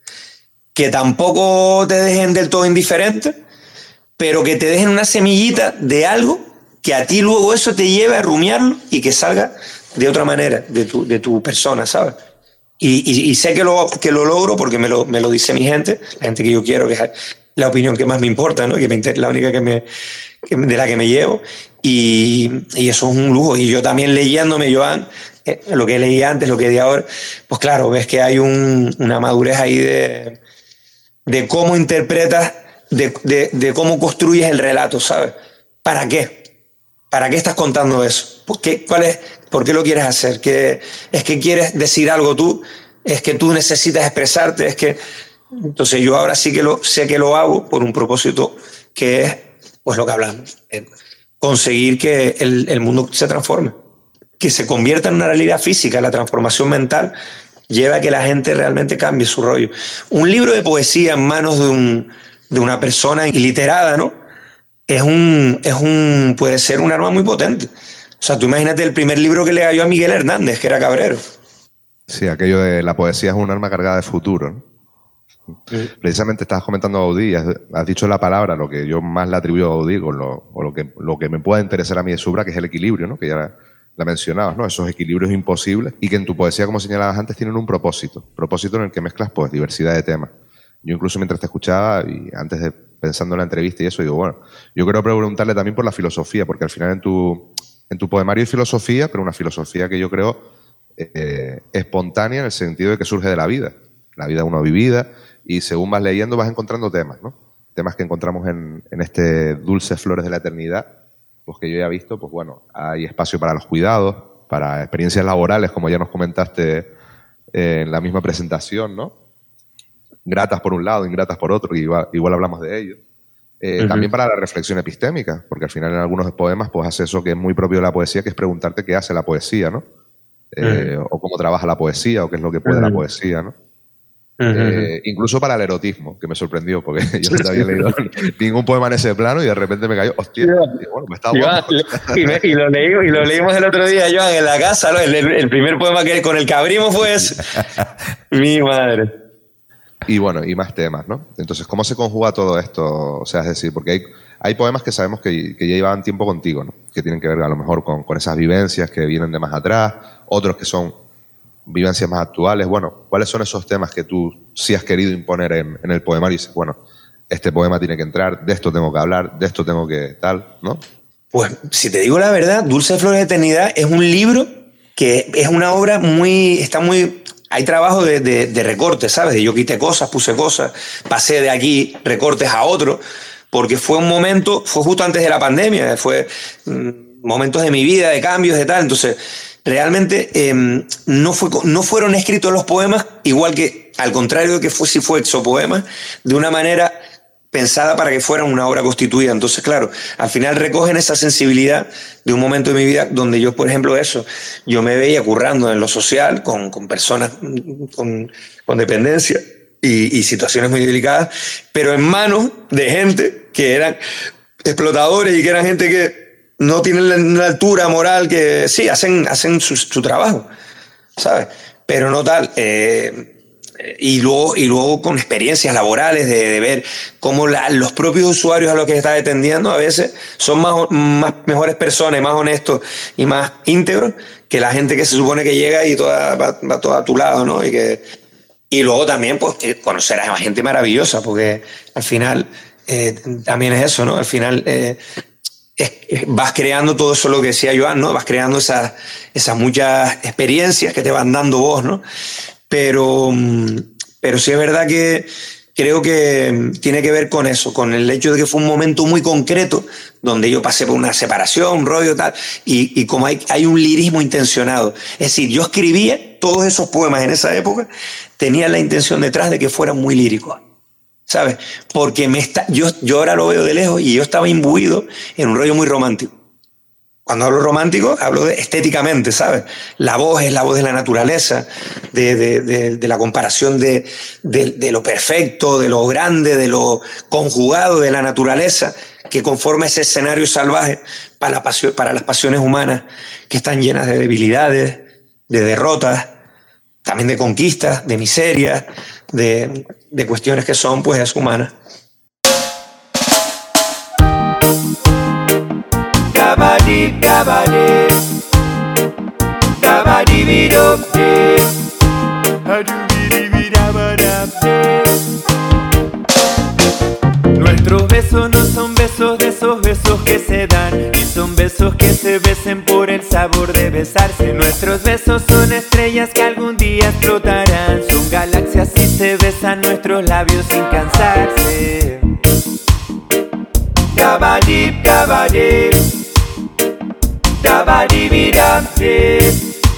que tampoco te dejen del todo indiferente, pero que te dejen una semillita de algo que a ti luego eso te lleve a rumiarlo y que salga de otra manera de tu, de tu persona, ¿sabes? Y, y, y sé que lo, que lo logro porque me lo, me lo dice mi gente, la gente que yo quiero, que es la opinión que más me importa, ¿no? Que me, la única que me, que, de la que me llevo, y, y eso es un lujo. Y yo también leyéndome, Joan, eh, lo que leí antes, lo que di ahora, pues claro, ves que hay un, una madurez ahí de, de cómo interpretas, de, de, de cómo construyes el relato, ¿sabes? ¿Para qué? ¿Para qué estás contando eso? ¿Por qué, cuál es, ¿por qué lo quieres hacer? ¿Qué, ¿Es que quieres decir algo tú? ¿Es que tú necesitas expresarte? ¿Es que...? Entonces yo ahora sí que lo, sé que lo hago por un propósito que es pues lo que hablamos. conseguir que el, el mundo se transforme, que se convierta en una realidad física. La transformación mental lleva a que la gente realmente cambie su rollo. Un libro de poesía en manos de, un, de una persona iliterada, ¿no? Es un, es un, puede ser un arma muy potente. O sea, tú imagínate el primer libro que le cayó a Miguel Hernández, que era Cabrero. Sí, aquello de la poesía es un arma cargada de futuro, ¿no? Sí. Precisamente estabas comentando a Gaudí, has, has dicho la palabra, lo que yo más le atribuyo a Gaudí, con lo, o lo que, lo que me pueda interesar a mí de su obra, que es el equilibrio, ¿no? Que ya la, la mencionabas, ¿no? Esos equilibrios imposibles y que en tu poesía, como señalabas antes, tienen un propósito. Propósito en el que mezclas, pues, diversidad de temas. Yo incluso mientras te escuchaba y antes de pensando en la entrevista y eso, digo, bueno, yo quiero preguntarle también por la filosofía, porque al final en tu, en tu poemario hay filosofía, pero una filosofía que yo creo eh, espontánea en el sentido de que surge de la vida. La vida uno vivida. Y según vas leyendo vas encontrando temas, ¿no? Temas que encontramos en, en este Dulces Flores de la Eternidad, pues que yo ya he visto, pues bueno, hay espacio para los cuidados, para experiencias laborales, como ya nos comentaste eh, en la misma presentación, ¿no? Gratas por un lado, ingratas por otro, que igual, igual hablamos de ello. Eh, uh-huh. También para la reflexión epistémica, porque al final en algunos poemas pues hace eso que es muy propio de la poesía, que es preguntarte qué hace la poesía, ¿no? Eh, uh-huh. O cómo trabaja la poesía, o qué es lo que puede uh-huh. la poesía, ¿no? Eh, incluso para el erotismo, que me sorprendió, porque yo no te había leído ningún poema en ese plano y de repente me cayó, hostia, y bueno, me está Joan, y, me, y, lo leí, y lo leímos el otro día, Joan, en la casa, ¿no? el, el primer poema que con el que abrimos fue ese. Mi madre. Y bueno, y más temas, ¿no? Entonces, ¿cómo se conjuga todo esto? O sea, es decir, porque hay, hay poemas que sabemos que, que ya llevaban tiempo contigo, ¿no? Que tienen que ver a lo mejor con, con esas vivencias que vienen de más atrás, otros que son vivencias más actuales. Bueno, ¿cuáles son esos temas que tú sí has querido imponer en, en el poemario y dices, bueno, este poema tiene que entrar, de esto tengo que hablar, de esto tengo que tal, ¿no? Pues, si te digo la verdad, Dulces Flores de Eternidad es un libro que es una obra muy, está muy, hay trabajo de, de, de recortes, ¿sabes? De yo quité cosas, puse cosas, pasé de aquí recortes a otro, porque fue un momento, fue justo antes de la pandemia, fue mmm, momentos de mi vida, de cambios, de tal, entonces realmente eh, no, fue, no fueron escritos los poemas, igual que al contrario de que fue, si fue exopoema, de una manera pensada para que fueran una obra constituida. Entonces, claro, al final recogen esa sensibilidad de un momento de mi vida donde yo, por ejemplo, eso, yo me veía currando en lo social con, con personas con, con dependencia y, y situaciones muy delicadas, pero en manos de gente que eran explotadores y que eran gente que no tienen la altura moral, que sí, hacen, hacen su, su trabajo, ¿sabes? Pero no tal. Eh, y, luego, y luego con experiencias laborales de, de ver cómo la, los propios usuarios a los que se está atendiendo a veces son más, más mejores personas, más honestos y más íntegros que la gente que se supone que llega y toda, va, va toda a tu lado, ¿no? Y, que, y luego también pues, conocer a gente maravillosa, porque al final eh, también es eso, ¿no? Al final... Eh, vas creando todo eso, lo que decía Joan, ¿no? Vas creando esas, esas muchas experiencias que te van dando vos, ¿no? Pero, pero sí es verdad que creo que tiene que ver con eso, con el hecho de que fue un momento muy concreto donde yo pasé por una separación, un rollo tal, y, y como hay, hay un lirismo intencionado. Es decir, yo escribía todos esos poemas en esa época, tenía la intención detrás de que fueran muy líricos, ¿sabes? Porque me está, yo, yo ahora lo veo de lejos y yo estaba imbuido en un rollo muy romántico. Cuando hablo romántico, hablo de estéticamente, ¿sabes? La voz es la voz de la naturaleza, de, de, de, de la comparación de, de, de lo perfecto, de lo grande, de lo conjugado de la naturaleza, que conforma ese escenario salvaje para, la pasión, para las pasiones humanas, que están llenas de debilidades, de derrotas, también de conquistas, de miserias, de, de cuestiones que son, pues, humanas. Gabadi, gabadi, gabadi, bidopte, nuestros besos no son besos de esos besos que se dan, ni son besos que se besen por el sabor de besarse. Nuestros besos son estrellas que algún día explotarán, son galaxias y se besan nuestros labios sin cansarse. Gabadi, gabadi, gabadi-bidapte,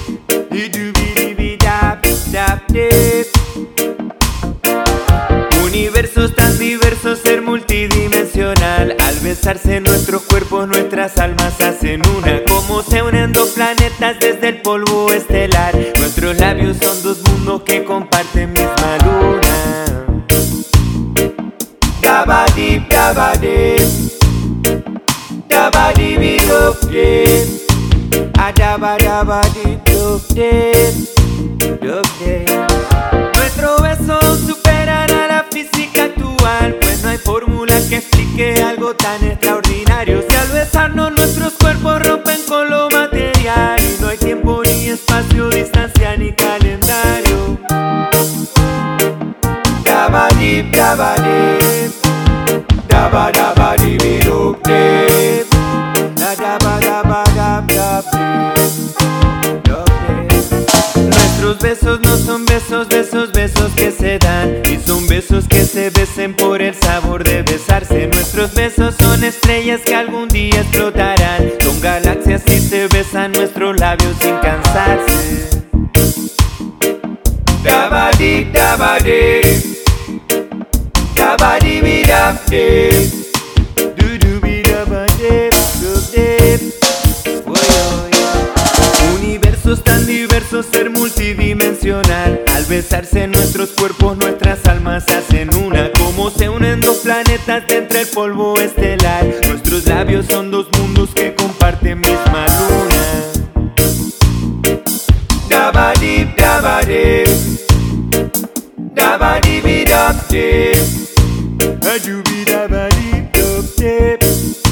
idubidi-bidap-dapte. Universos tan diversos, ser multidimensional. Al besarse nuestros cuerpos, nuestra nuestras almas hacen una. Como se unen dos planetas desde el polvo estelar. Nuestros labios son dos mundos que comparten misma luna. Dabadip, dabadip, dabadip, dabadip, adabadabadip, dabadip. Nuestro beso superará la física actual, pues no hay fórmula que explique algo tan extraordinario. Si al besarnos nuestros cuerpos rompen con lo material, y no hay tiempo ni espacio, distancia ni calendario. Dabadip, dabadip, dabadabadip, dabadip, dabadabadip. Nuestros besos no son besos, besos, besos que se dan, y son besos que se besen por el sabor de besarse. Nuestros besos son estrellas que algún día explotarán, son galaxias y se besan nuestros labios sin cansarse. Dabadi, dabadi, dabadi, dabadi, dudubi, dabadi, dabadi. Universos tan diversos, ser multidimensional. Al besarse nuestros cuerpos, nuestras almas hacen una. Como se unen dos planetas de entre el polvo estelar. Nuestros labios son dos mundos que comparten misma luna. Dabadip, dabadip, dabadip, dabadip, ayubi, dabadip, dabadip.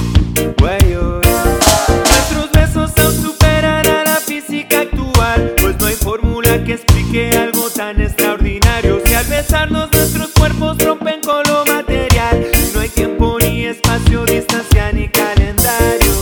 Nuestros besos aún superarán la física actual, pues no hay fórmula que explique algo tan extraordinario. Si al besarnos nuestros cuerpos rompen con lo material, y no hay tiempo ni espacio, distancia ni calendario.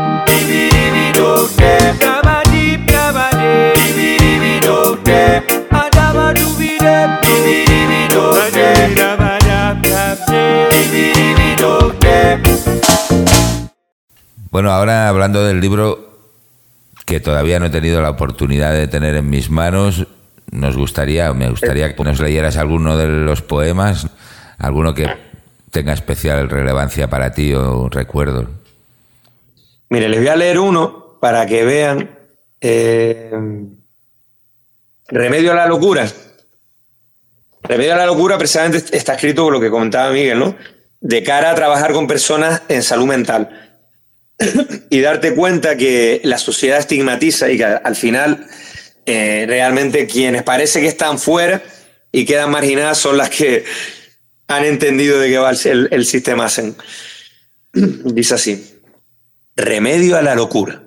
Bueno, ahora hablando del libro que todavía no he tenido la oportunidad de tener en mis manos, nos gustaría, me gustaría que nos leyeras alguno de los poemas, alguno que tenga especial relevancia para ti o recuerdo. Mire, les voy a leer uno para que vean. Eh, Remedio a la locura. Remedio a la locura precisamente está escrito por lo que comentaba Miguel, ¿no? De cara a trabajar con personas en salud mental. Y darte cuenta que la sociedad estigmatiza y que al final eh, realmente quienes parece que están fuera y quedan marginadas son las que han entendido de qué va el, el sistema. Hacen. Dice así: remedio a la locura.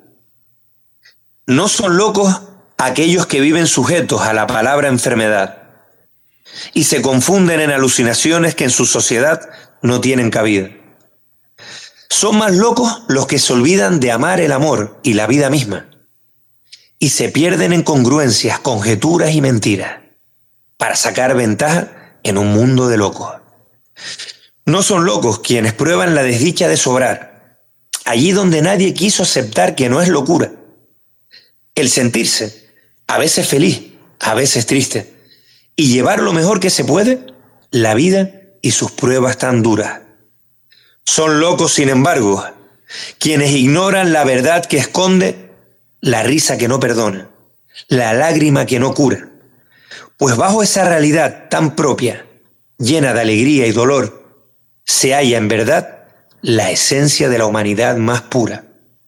No son locos aquellos que viven sujetos a la palabra enfermedad y se confunden en alucinaciones que en su sociedad no tienen cabida. Son más locos los que se olvidan de amar el amor y la vida misma y se pierden en congruencias, conjeturas y mentiras para sacar ventaja en un mundo de locos. No son locos quienes prueban la desdicha de sobrar, allí donde nadie quiso aceptar que no es locura. El sentirse, a veces feliz, a veces triste, y llevar lo mejor que se puede, la vida y sus pruebas tan duras. Son locos, sin embargo, quienes ignoran la verdad que esconde la risa que no perdona, la lágrima que no cura, pues bajo esa realidad tan propia, llena de alegría y dolor, se halla en verdad la esencia de la humanidad más pura.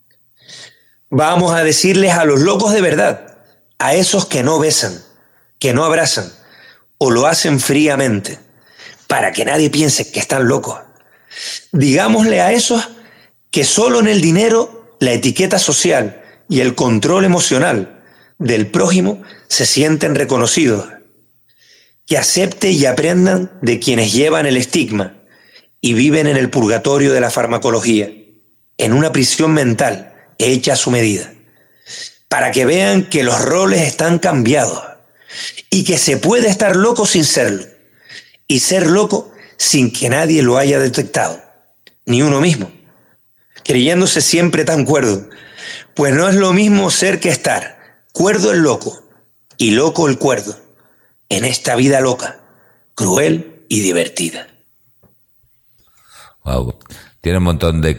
Vamos a decirles a los locos de verdad, a esos que no besan, que no abrazan o lo hacen fríamente, para que nadie piense que están locos. Digámosle a esos que solo en el dinero, la etiqueta social y el control emocional del prójimo se sienten reconocidos. Que acepten y aprendan de quienes llevan el estigma y viven en el purgatorio de la farmacología, en una prisión mental hecha a su medida, para que vean que los roles están cambiados y que se puede estar loco sin serlo y ser loco sin que nadie lo haya detectado, ni uno mismo, creyéndose siempre tan cuerdo, pues no es lo mismo ser que estar. Cuerdo el loco y loco el cuerdo, en esta vida loca, cruel y divertida. Wow. Tiene un montón de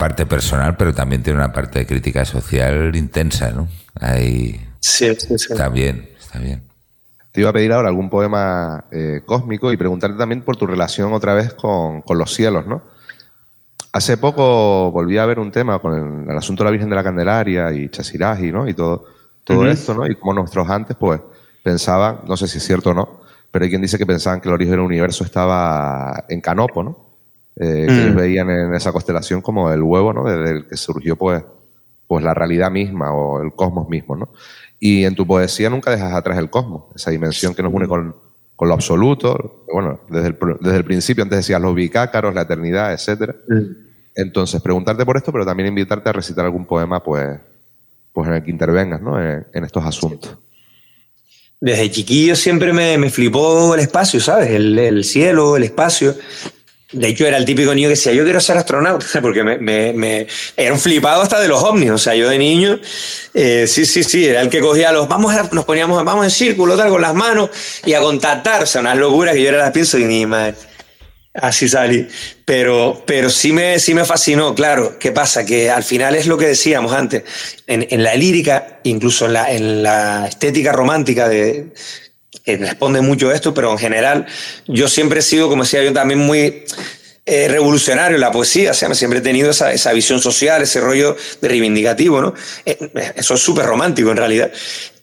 parte personal, pero también tiene una parte de crítica social intensa, ¿no? Ahí sí, sí, sí. Está bien, está bien. Te iba a pedir ahora algún poema eh, cósmico y preguntarte también por tu relación otra vez con, con los cielos, ¿no? Hace poco volví a ver un tema con el, el asunto de la Virgen de la Candelaria y Chasiraji, ¿no? Y todo, todo uh-huh. esto, ¿no? Y como nuestros antes, pues, pensaban, no sé si es cierto o no, pero hay quien dice que pensaban que el origen del universo estaba en Canopo, ¿no? Eh, que mm. ellos veían en esa constelación como el huevo, ¿no? Desde el que surgió, pues, pues la realidad misma o el cosmos mismo, ¿no? Y en tu poesía nunca dejas atrás el cosmos, esa dimensión que nos une con, con lo absoluto. Bueno, desde el, desde el principio, antes decías los bicácaros, la eternidad, etcétera. Mm. Entonces, preguntarte por esto, pero también invitarte a recitar algún poema, pues, pues en el que intervengas, ¿no? En, en estos asuntos. Desde chiquillo siempre me, me flipó el espacio, ¿sabes? El, el cielo, el espacio. De hecho, era el típico niño que decía, yo quiero ser astronauta, porque me, me, me era un flipado hasta de los ovnis. O sea, yo de niño, eh, sí, sí, sí, era el que cogía los, vamos a, nos poníamos, vamos en círculo, tal, con las manos, y a contactar. O sea, unas locuras que yo ahora las pienso y ni madre, así salí. Pero, pero sí me, sí me fascinó, claro. ¿Qué pasa? Que al final es lo que decíamos antes. En, en la lírica, incluso en la, en la estética romántica de... que responde mucho a esto, pero en general yo siempre he sido, como decía yo, también muy eh, revolucionario en la poesía. O sea, siempre he tenido esa, esa visión social, ese rollo de reivindicativo, ¿no? Eh, eso es súper romántico en realidad.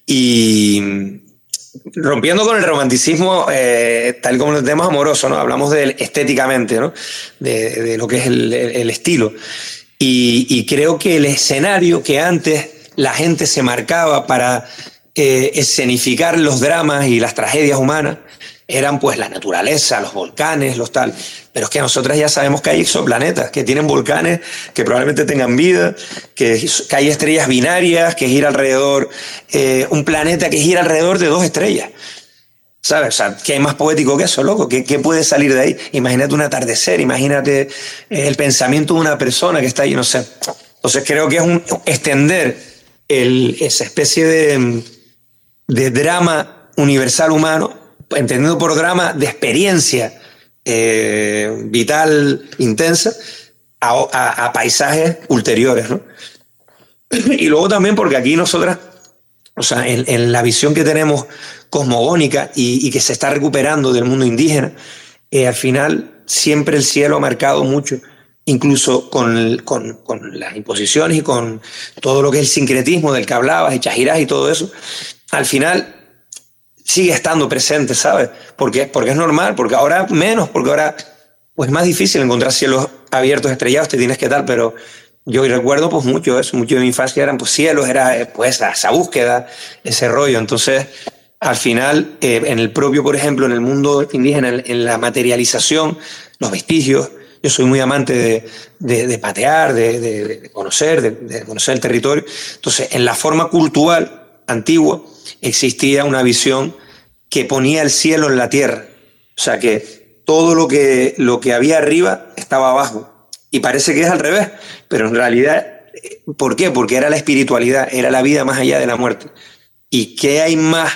Y rompiendo con el romanticismo, eh, tal como los temas amorosos, ¿no? Hablamos de estéticamente, ¿no? De, de lo que es el, el estilo. Y, y creo que el escenario que antes la gente se marcaba para Eh, escenificar los dramas y las tragedias humanas eran pues la naturaleza, los volcanes, los tal. Pero es que nosotros ya sabemos que hay exoplanetas, que tienen volcanes, que probablemente tengan vida, que, que hay estrellas binarias, que gira alrededor, eh, un planeta que gira alrededor de dos estrellas. ¿Sabes? O sea, ¿qué hay más poético que eso, loco? ¿Qué, qué puede salir de ahí? Imagínate un atardecer, imagínate el pensamiento de una persona que está ahí, no sé. Entonces creo que es un extender el, esa especie de... de drama universal humano, entendido por drama de experiencia eh, vital intensa, a, a, a paisajes ulteriores, ¿no? Y luego también porque aquí nosotras, o sea, en, en la visión que tenemos cosmogónica y, y que se está recuperando del mundo indígena, eh, al final siempre el cielo ha marcado mucho, incluso con, con, con las imposiciones y con todo lo que es el sincretismo del que hablabas, y Chajiraj y todo eso. Al final sigue estando presente, ¿sabes? Porque, porque es normal, porque ahora menos, porque ahora pues es más difícil encontrar cielos abiertos, estrellados, te tienes que tal, pero yo recuerdo pues mucho eso, mucho de mi infancia eran pues cielos, era pues esa búsqueda, ese rollo. Entonces, al final, eh, en el propio, por ejemplo, en el mundo indígena, en, en la materialización, los vestigios, yo soy muy amante de, de, de patear, de, de, de conocer, de, de conocer el territorio. Entonces, en la forma cultural antigua, existía una visión que ponía el cielo en la tierra. O sea que todo lo que, lo que había arriba estaba abajo. Y parece que es al revés, pero en realidad, ¿por qué? Porque era la espiritualidad, era la vida más allá de la muerte. ¿Y qué hay más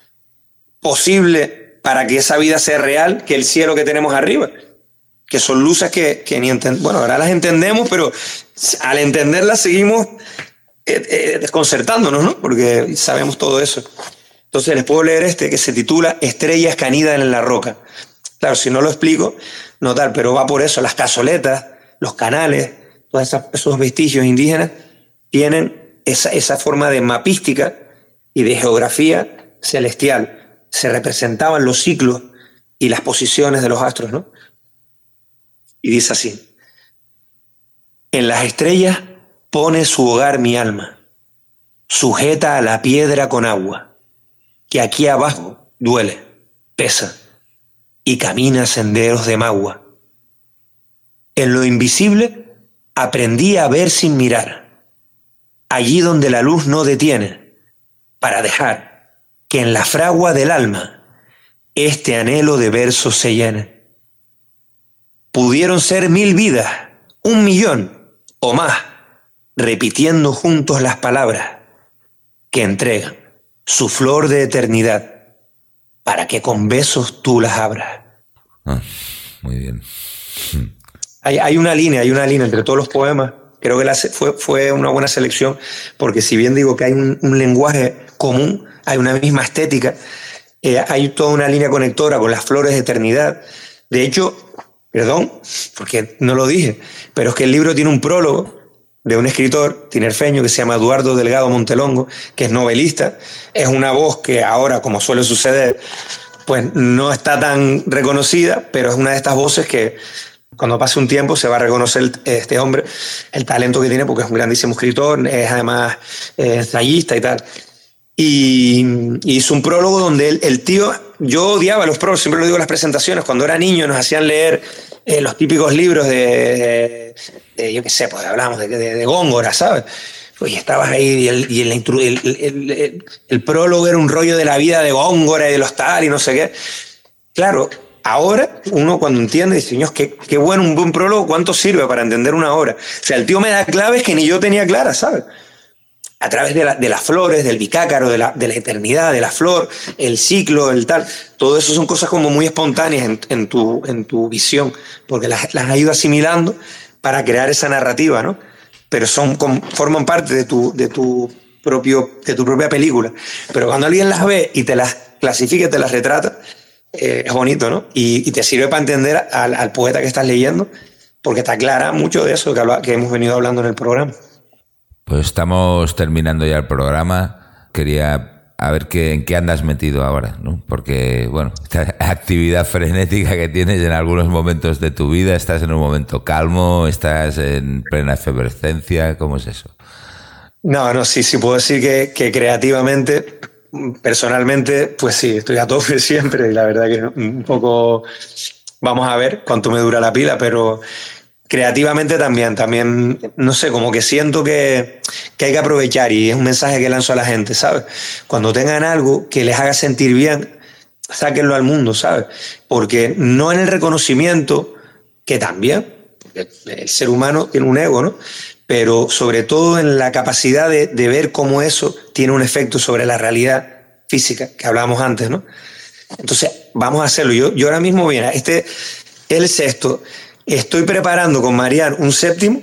posible para que esa vida sea real que el cielo que tenemos arriba? Que son luces que, que ni entendemos. Bueno, ahora las entendemos, pero al entenderlas seguimos Eh, eh, desconcertándonos, ¿no? Porque sabemos todo eso. Entonces les puedo leer este que se titula Estrellas que anidan en la roca. Claro, si no lo explico, no tal, pero va por eso. Las cazoletas, los canales, todos esos vestigios indígenas tienen esa, esa forma de mapística y de geografía celestial. Se representaban los ciclos y las posiciones de los astros, ¿no? Y dice así: en las estrellas pone su hogar mi alma, sujeta a la piedra con agua, que aquí abajo duele, pesa, y camina senderos de magua. En lo invisible aprendí a ver sin mirar, allí donde la luz no detiene, para dejar que en la fragua del alma este anhelo de versos se llene. Pudieron ser mil vidas, un millón o más, repitiendo juntos las palabras que entregan su flor de eternidad para que con besos tú las abras. Ah, muy bien. Hay, hay una línea, hay una línea entre todos los poemas Creo que la, fue, fue una buena selección, porque si bien digo que hay un, un lenguaje común, hay una misma estética, eh, hay toda una línea conectora con las flores de eternidad. De hecho, perdón, porque no lo dije, pero es que el libro tiene un prólogo de un escritor tinerfeño que se llama Eduardo Delgado Montelongo, que es novelista. Es una voz que ahora, como suele suceder, pues no está tan reconocida, pero es una de estas voces que cuando pase un tiempo se va a reconocer este hombre, el talento que tiene, porque es un grandísimo escritor, es además eh, ensayista y tal. Y, y hizo un prólogo donde el, el tío, yo odiaba los prólogos, siempre lo digo en las presentaciones, cuando era niño nos hacían leer eh, los típicos libros de, de, de yo qué sé, pues hablábamos de, de, de Góngora, ¿sabes? Pues y estabas ahí y, el, y el, el, el, el, el prólogo era un rollo de la vida de Góngora y de los tal y no sé qué. Claro, ahora uno cuando entiende dice, señor, qué, qué bueno un buen prólogo, ¿cuánto sirve para entender una obra? O sea, el tío me da claves que ni yo tenía claras, ¿sabes? A través de, la, de las flores, del bicácaro, de la, de la eternidad, de la flor, el ciclo, el tal. Todo eso son cosas como muy espontáneas en, en, tu, en tu visión, porque las, las has ido asimilando para crear esa narrativa, ¿no? Pero son, forman parte de tu, de, tu propio, de tu propia película. Pero cuando alguien las ve y te las clasifica y te las retrata, eh, es bonito, ¿no? Y, y te sirve para entender al, al poeta que estás leyendo, porque te aclara mucho de eso que, habla, que hemos venido hablando en el programa. Pues estamos terminando ya el programa. Quería a ver qué, en qué andas metido ahora, ¿no? Porque, bueno, esta actividad frenética que tienes en algunos momentos de tu vida, estás en un momento calmo, estás en plena efervescencia, ¿cómo es eso? No, no, sí, sí puedo decir que, que creativamente, personalmente, pues sí, estoy a tope siempre, y la verdad que un poco, vamos a ver cuánto me dura la pila, pero creativamente también, también, no sé, como que siento que, que hay que aprovechar, y es un mensaje que lanzo a la gente, ¿sabes? Cuando tengan algo que les haga sentir bien, sáquenlo al mundo, ¿sabes? Porque no en el reconocimiento, que también, porque el ser humano tiene un ego, ¿no? Pero sobre todo en la capacidad de, de ver cómo eso tiene un efecto sobre la realidad física que hablábamos antes, ¿no? Entonces, vamos a hacerlo. Yo, yo ahora mismo, mira, este el sexto. Estoy preparando con Marian un séptimo.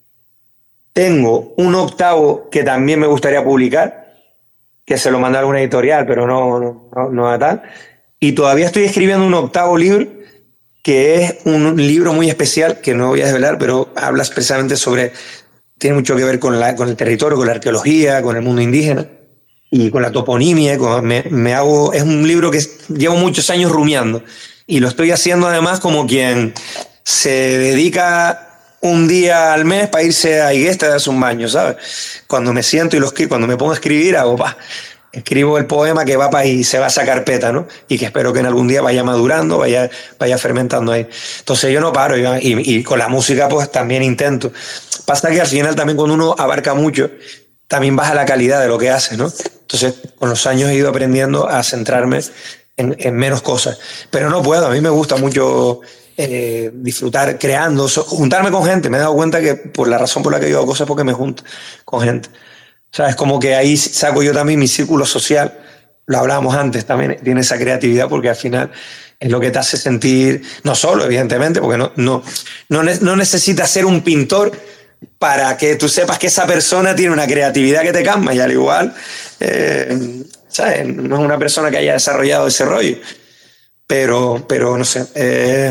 Tengo un octavo que también me gustaría publicar, que se lo mandé a alguna editorial, pero no, no, no, no a tal. Y todavía estoy escribiendo un octavo libro, que es un libro muy especial, que no voy a desvelar, pero habla precisamente sobre... Tiene mucho que ver con, la, con el territorio, con la arqueología, con el mundo indígena y con la toponimia. Con, me, me hago, es un libro que llevo muchos años rumiando, y lo estoy haciendo además como quien se dedica un día al mes para irse a Iguesta a darse un baño, ¿sabes? Cuando me siento y lo escribo, cuando me pongo a escribir, hago, pa, escribo el poema que va para ahí y se va a sacar carpeta, ¿no? Y que espero que en algún día vaya madurando, vaya, vaya fermentando ahí. Entonces yo no paro, y, y con la música pues también intento. Pasa que al final también cuando uno abarca mucho, también baja la calidad de lo que hace, ¿no? Entonces con los años he ido aprendiendo a centrarme en, en menos cosas. Pero no puedo, a mí me gusta mucho... Eh, disfrutar creando, so, juntarme con gente. Me he dado cuenta que por la razón por la que yo hago cosas es porque me junto con gente. O sea, es como que ahí saco yo también mi círculo social. Lo hablábamos antes, también tiene esa creatividad, porque al final es lo que te hace sentir, no solo, evidentemente, porque no, no, no, no necesitas ser un pintor para que tú sepas que esa persona tiene una creatividad que te calma, y al igual, eh, ¿sabes? No es una persona que haya desarrollado ese rollo. Pero, pero no sé, eh,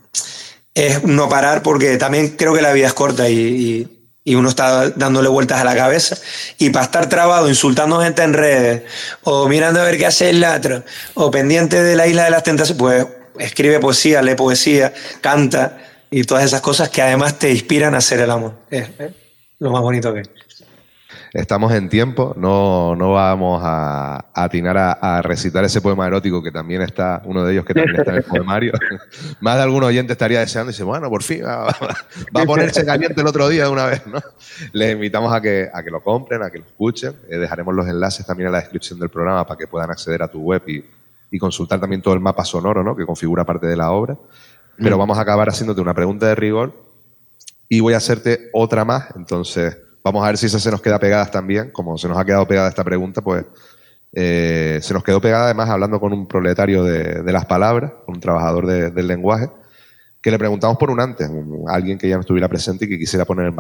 es no parar, porque también creo que la vida es corta, y, y, y uno está dándole vueltas a la cabeza, y para estar trabado insultando gente en redes, o mirando a ver qué hace el otro, o pendiente de la Isla de las Tentaciones, pues escribe poesía, lee poesía, canta, y todas esas cosas que además te inspiran a hacer el amor. Es, es lo más bonito que hay. Estamos en tiempo, no, no vamos a, a atinar a, a recitar ese poema erótico, que también está, uno de ellos que también está en el poemario. Más de algún oyente estaría deseando y dice, bueno, por fin va, va a ponerse caliente el otro día de una vez, ¿no? Les invitamos a que, a que lo compren, a que lo escuchen. Eh, dejaremos los enlaces también en la descripción del programa para que puedan acceder a tu web y, y consultar también todo el mapa sonoro, ¿no?, que configura parte de la obra. Pero vamos a acabar haciéndote una pregunta de rigor y voy a hacerte otra más, entonces... Vamos a ver si esa se nos queda pegada también. Como se nos ha quedado pegada esta pregunta, pues eh, se nos quedó pegada además hablando con un proletario de, de las palabras, un trabajador de, del lenguaje, que le preguntamos por un antes, un, alguien que ya no estuviera presente y que quisiera poner en valor.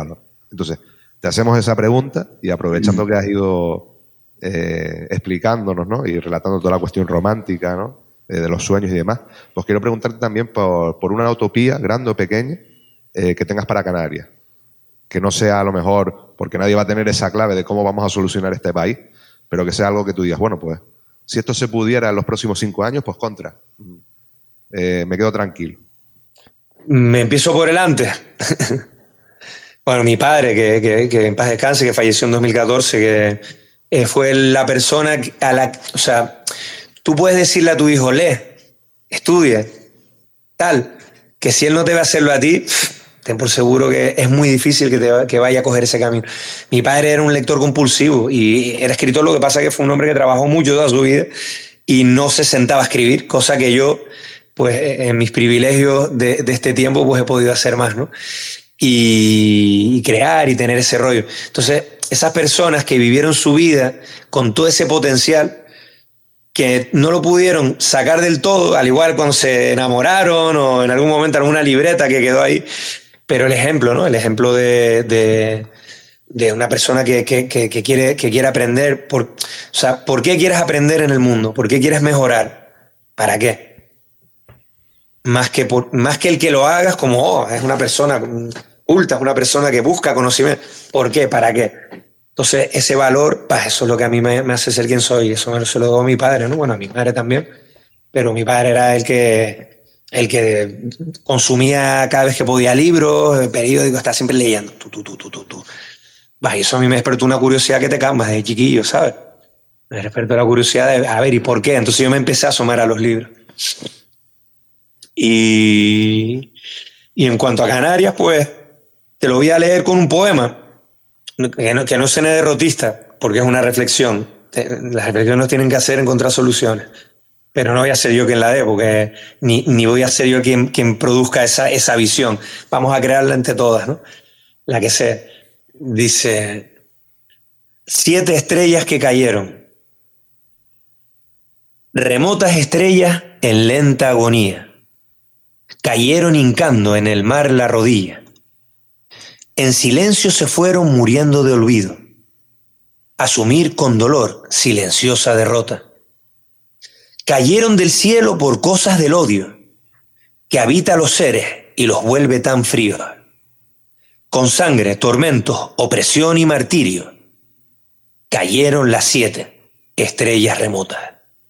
Entonces, te hacemos esa pregunta y aprovechando que has ido eh, explicándonos, ¿no? Y relatando toda la cuestión romántica, ¿no? Eh, de los sueños y demás, pues quiero preguntarte también por, por una utopía, grande o pequeña, eh, que tengas para Canarias. Que no sea a lo mejor, porque nadie va a tener esa clave de cómo vamos a solucionar este país, pero que sea algo que tú digas, bueno, pues, si esto se pudiera en los próximos cinco años, pues contra. Eh, me quedo tranquilo. Me empiezo por el antes. Bueno, mi padre, que, que, que en paz descanse, que falleció en dos mil catorce, que eh, fue la persona a la... O sea, tú puedes decirle a tu hijo, lee, estudie, tal, que si él no te va a hacerlo a ti, ten por seguro que es muy difícil que, te, que vaya a coger ese camino. Mi padre era un lector compulsivo y era escritor, lo que pasa es que fue un hombre que trabajó mucho toda su vida y no se sentaba a escribir, cosa que yo, pues en mis privilegios de, de este tiempo, pues he podido hacer más, ¿no? Y, y crear y tener ese rollo. Entonces, esas personas que vivieron su vida con todo ese potencial, que no lo pudieron sacar del todo, al igual cuando se enamoraron o en algún momento alguna libreta que quedó ahí, pero el ejemplo, ¿no? El ejemplo de, de, de una persona que, que, que, que, quiere, que quiere aprender. Por, o sea, ¿por qué quieres aprender en el mundo? ¿Por qué quieres mejorar? ¿Para qué? Más que, por, más que el que lo hagas como, oh, es una persona culta, es una persona que busca conocimiento. ¿Por qué? ¿Para qué? Entonces, ese valor, pues eso es lo que a mí me, me hace ser quien soy. Eso me, se lo doy a mi padre, ¿no? Bueno, a mi madre también. Pero mi padre era el que, el que consumía cada vez que podía libros, periódicos, estaba siempre leyendo. Tú, tú, tú, tú, tú, tú. Bah, y eso a mí me despertó una curiosidad que te calmas desde chiquillo, ¿sabes? Me despertó la curiosidad de, a ver, ¿y por qué? Entonces yo me empecé a asomar a los libros. Y, y en cuanto a Canarias, pues te lo voy a leer con un poema. Que no, que no suene derrotista, porque es una reflexión. Las reflexiones nos tienen que hacer encontrar soluciones. Pero no voy a ser yo quien la dé, porque ni, ni voy a ser yo quien, quien produzca esa, esa visión. Vamos a crearla entre todas, ¿no? La que sea. Dice, siete estrellas que cayeron. Remotas estrellas en lenta agonía. Cayeron hincando en el mar la rodilla. En silencio se fueron muriendo de olvido. Asumir con dolor silenciosa derrota. Cayeron del cielo por cosas del odio, que habita a los seres y los vuelve tan fríos. Con sangre, tormentos, opresión y martirio. Cayeron las siete estrellas remotas.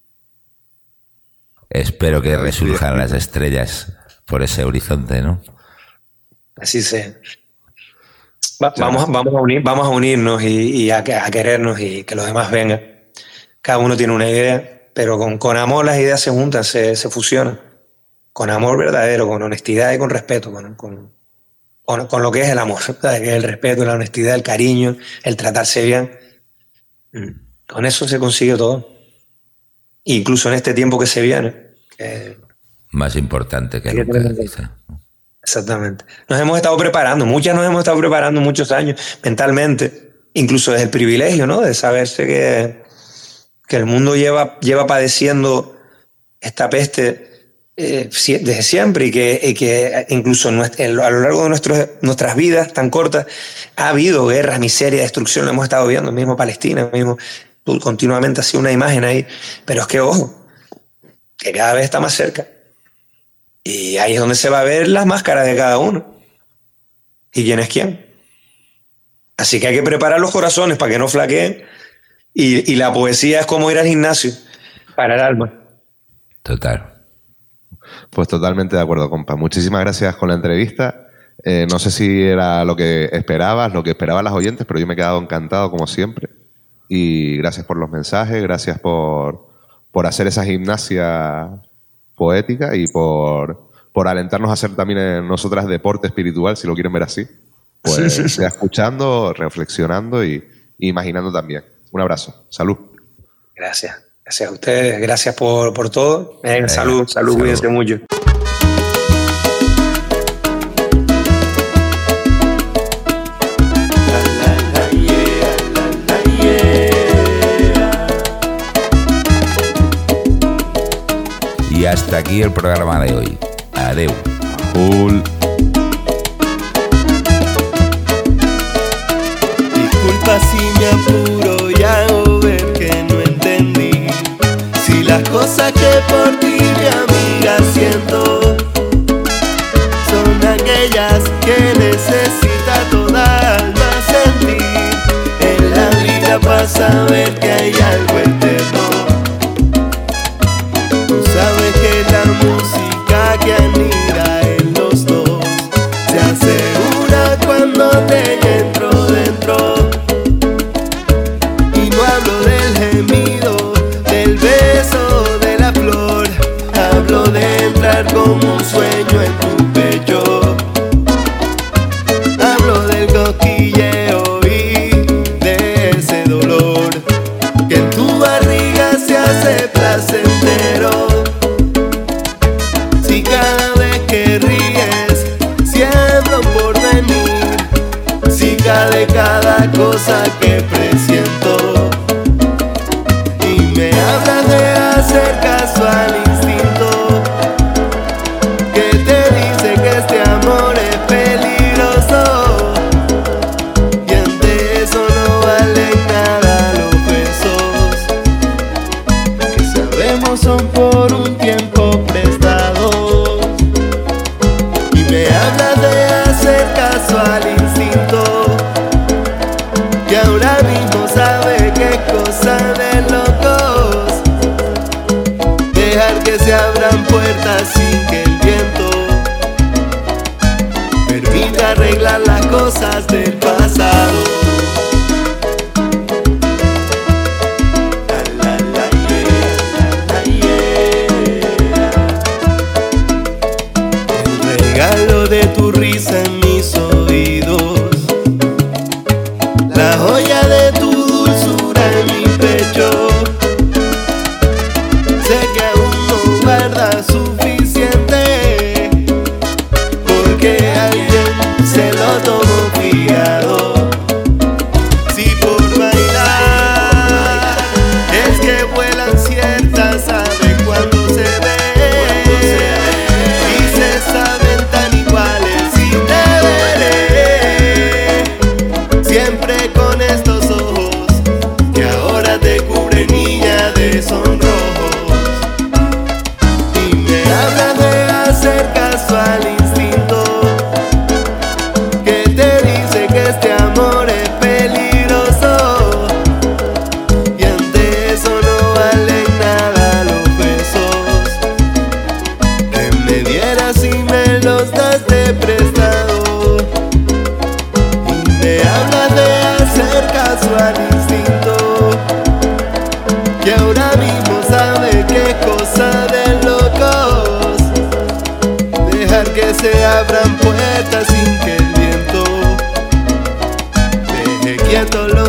Espero que resurjan las estrellas por ese horizonte, ¿no? Así sea. Va, vamos, vamos, a unir, vamos a unirnos y, y a, a querernos y que los demás vengan. Cada uno tiene una idea, pero con, con amor las ideas se juntan, se, se fusionan. Con amor verdadero, con honestidad y con respeto, con, con, con, con lo que es el amor, ¿sabes? Que es el respeto, la honestidad, el cariño, el tratarse bien. Con eso se consigue todo. Incluso en este tiempo que se viene. Que, Más importante que, que nunca, quizá. Exactamente. Nos hemos estado preparando, muchas nos hemos estado preparando muchos años mentalmente, incluso desde el privilegio, ¿no? De saberse que, que el mundo lleva, lleva padeciendo esta peste eh, desde siempre y que, y que incluso en nuestra, a lo largo de nuestros, nuestras vidas tan cortas ha habido guerras, miseria, destrucción, lo hemos estado viendo, mismo Palestina, mismo continuamente ha sido una imagen ahí, pero es que ojo, que cada vez está más cerca. Y ahí es donde se va a ver las máscaras de cada uno. ¿Y quién es quién? Así que hay que preparar los corazones para que no flaqueen. Y, y la poesía es como ir al gimnasio para el alma. Total. Pues totalmente de acuerdo, compa. Muchísimas gracias con la entrevista. Eh, no sé si era lo que esperabas, lo que esperaban las oyentes, pero yo me he quedado encantado como siempre. Y gracias por los mensajes, gracias por, por hacer esa gimnasia poética y por, por alentarnos a hacer también en nosotras deporte espiritual, si lo quieren ver así. Pues sí, sí, sea escuchando, reflexionando y, y imaginando también. Un abrazo. Salud. Gracias. Gracias a ustedes. Gracias por, por todo. Eh, salud, salud, salud. Cuídense mucho. Y hasta aquí el programa de hoy. Adeu. Cool. si me apuro y hago ver que no entendí. Si las cosas que por ti, mi amiga, siento son aquellas que necesita toda alma sentir. En la vida pasa a ver que hay algo eterno. Tú sabes que la música que anida en los dos se hace una cuando te entro dentro. Y no hablo del gemido, del beso, de la flor. Hablo de entrar como un sueño en tu pecho. Hablo del cosquilleo y de ese dolor que en tu barriga se hace placentero. Si cada vez que ríes siembro un porvenir, si cae cada cosa que presiento y me hablas de hacer caso al instinto que te dice que este amor es peligroso y ante eso no valen nada los besos que sabemos son por un tiempo prestados. Y me hablas de hacer caso al instinto que ahora mismo sabe que es cosa de locos. Dejar que se abran puertas sin que el viento permita arreglar las cosas del pasado. La, la, la, yeah, la, yeah. El regalo de tu risa en mis oídos, la joya de tu dulzura en mi pecho. Sé que aún no guardas suficiente porque alguien se lo tomó fiado. Si por bailar es que vuelan ciertas aves cuando se ven y se saben tan iguales y te veré siempre con estos ojos que ahora te cubren, niña, de sonrojos. Y me hablas de hacer caso al instinto que te dice que este amor es peligroso y ante eso no valen nada los besos que me dieras y me los das de prestado. Y me hablas de hacer caso al instinto que ahora mismo sabe que es cosa de locos. Dejar que se abran puertas sin que el viento deje quieto lo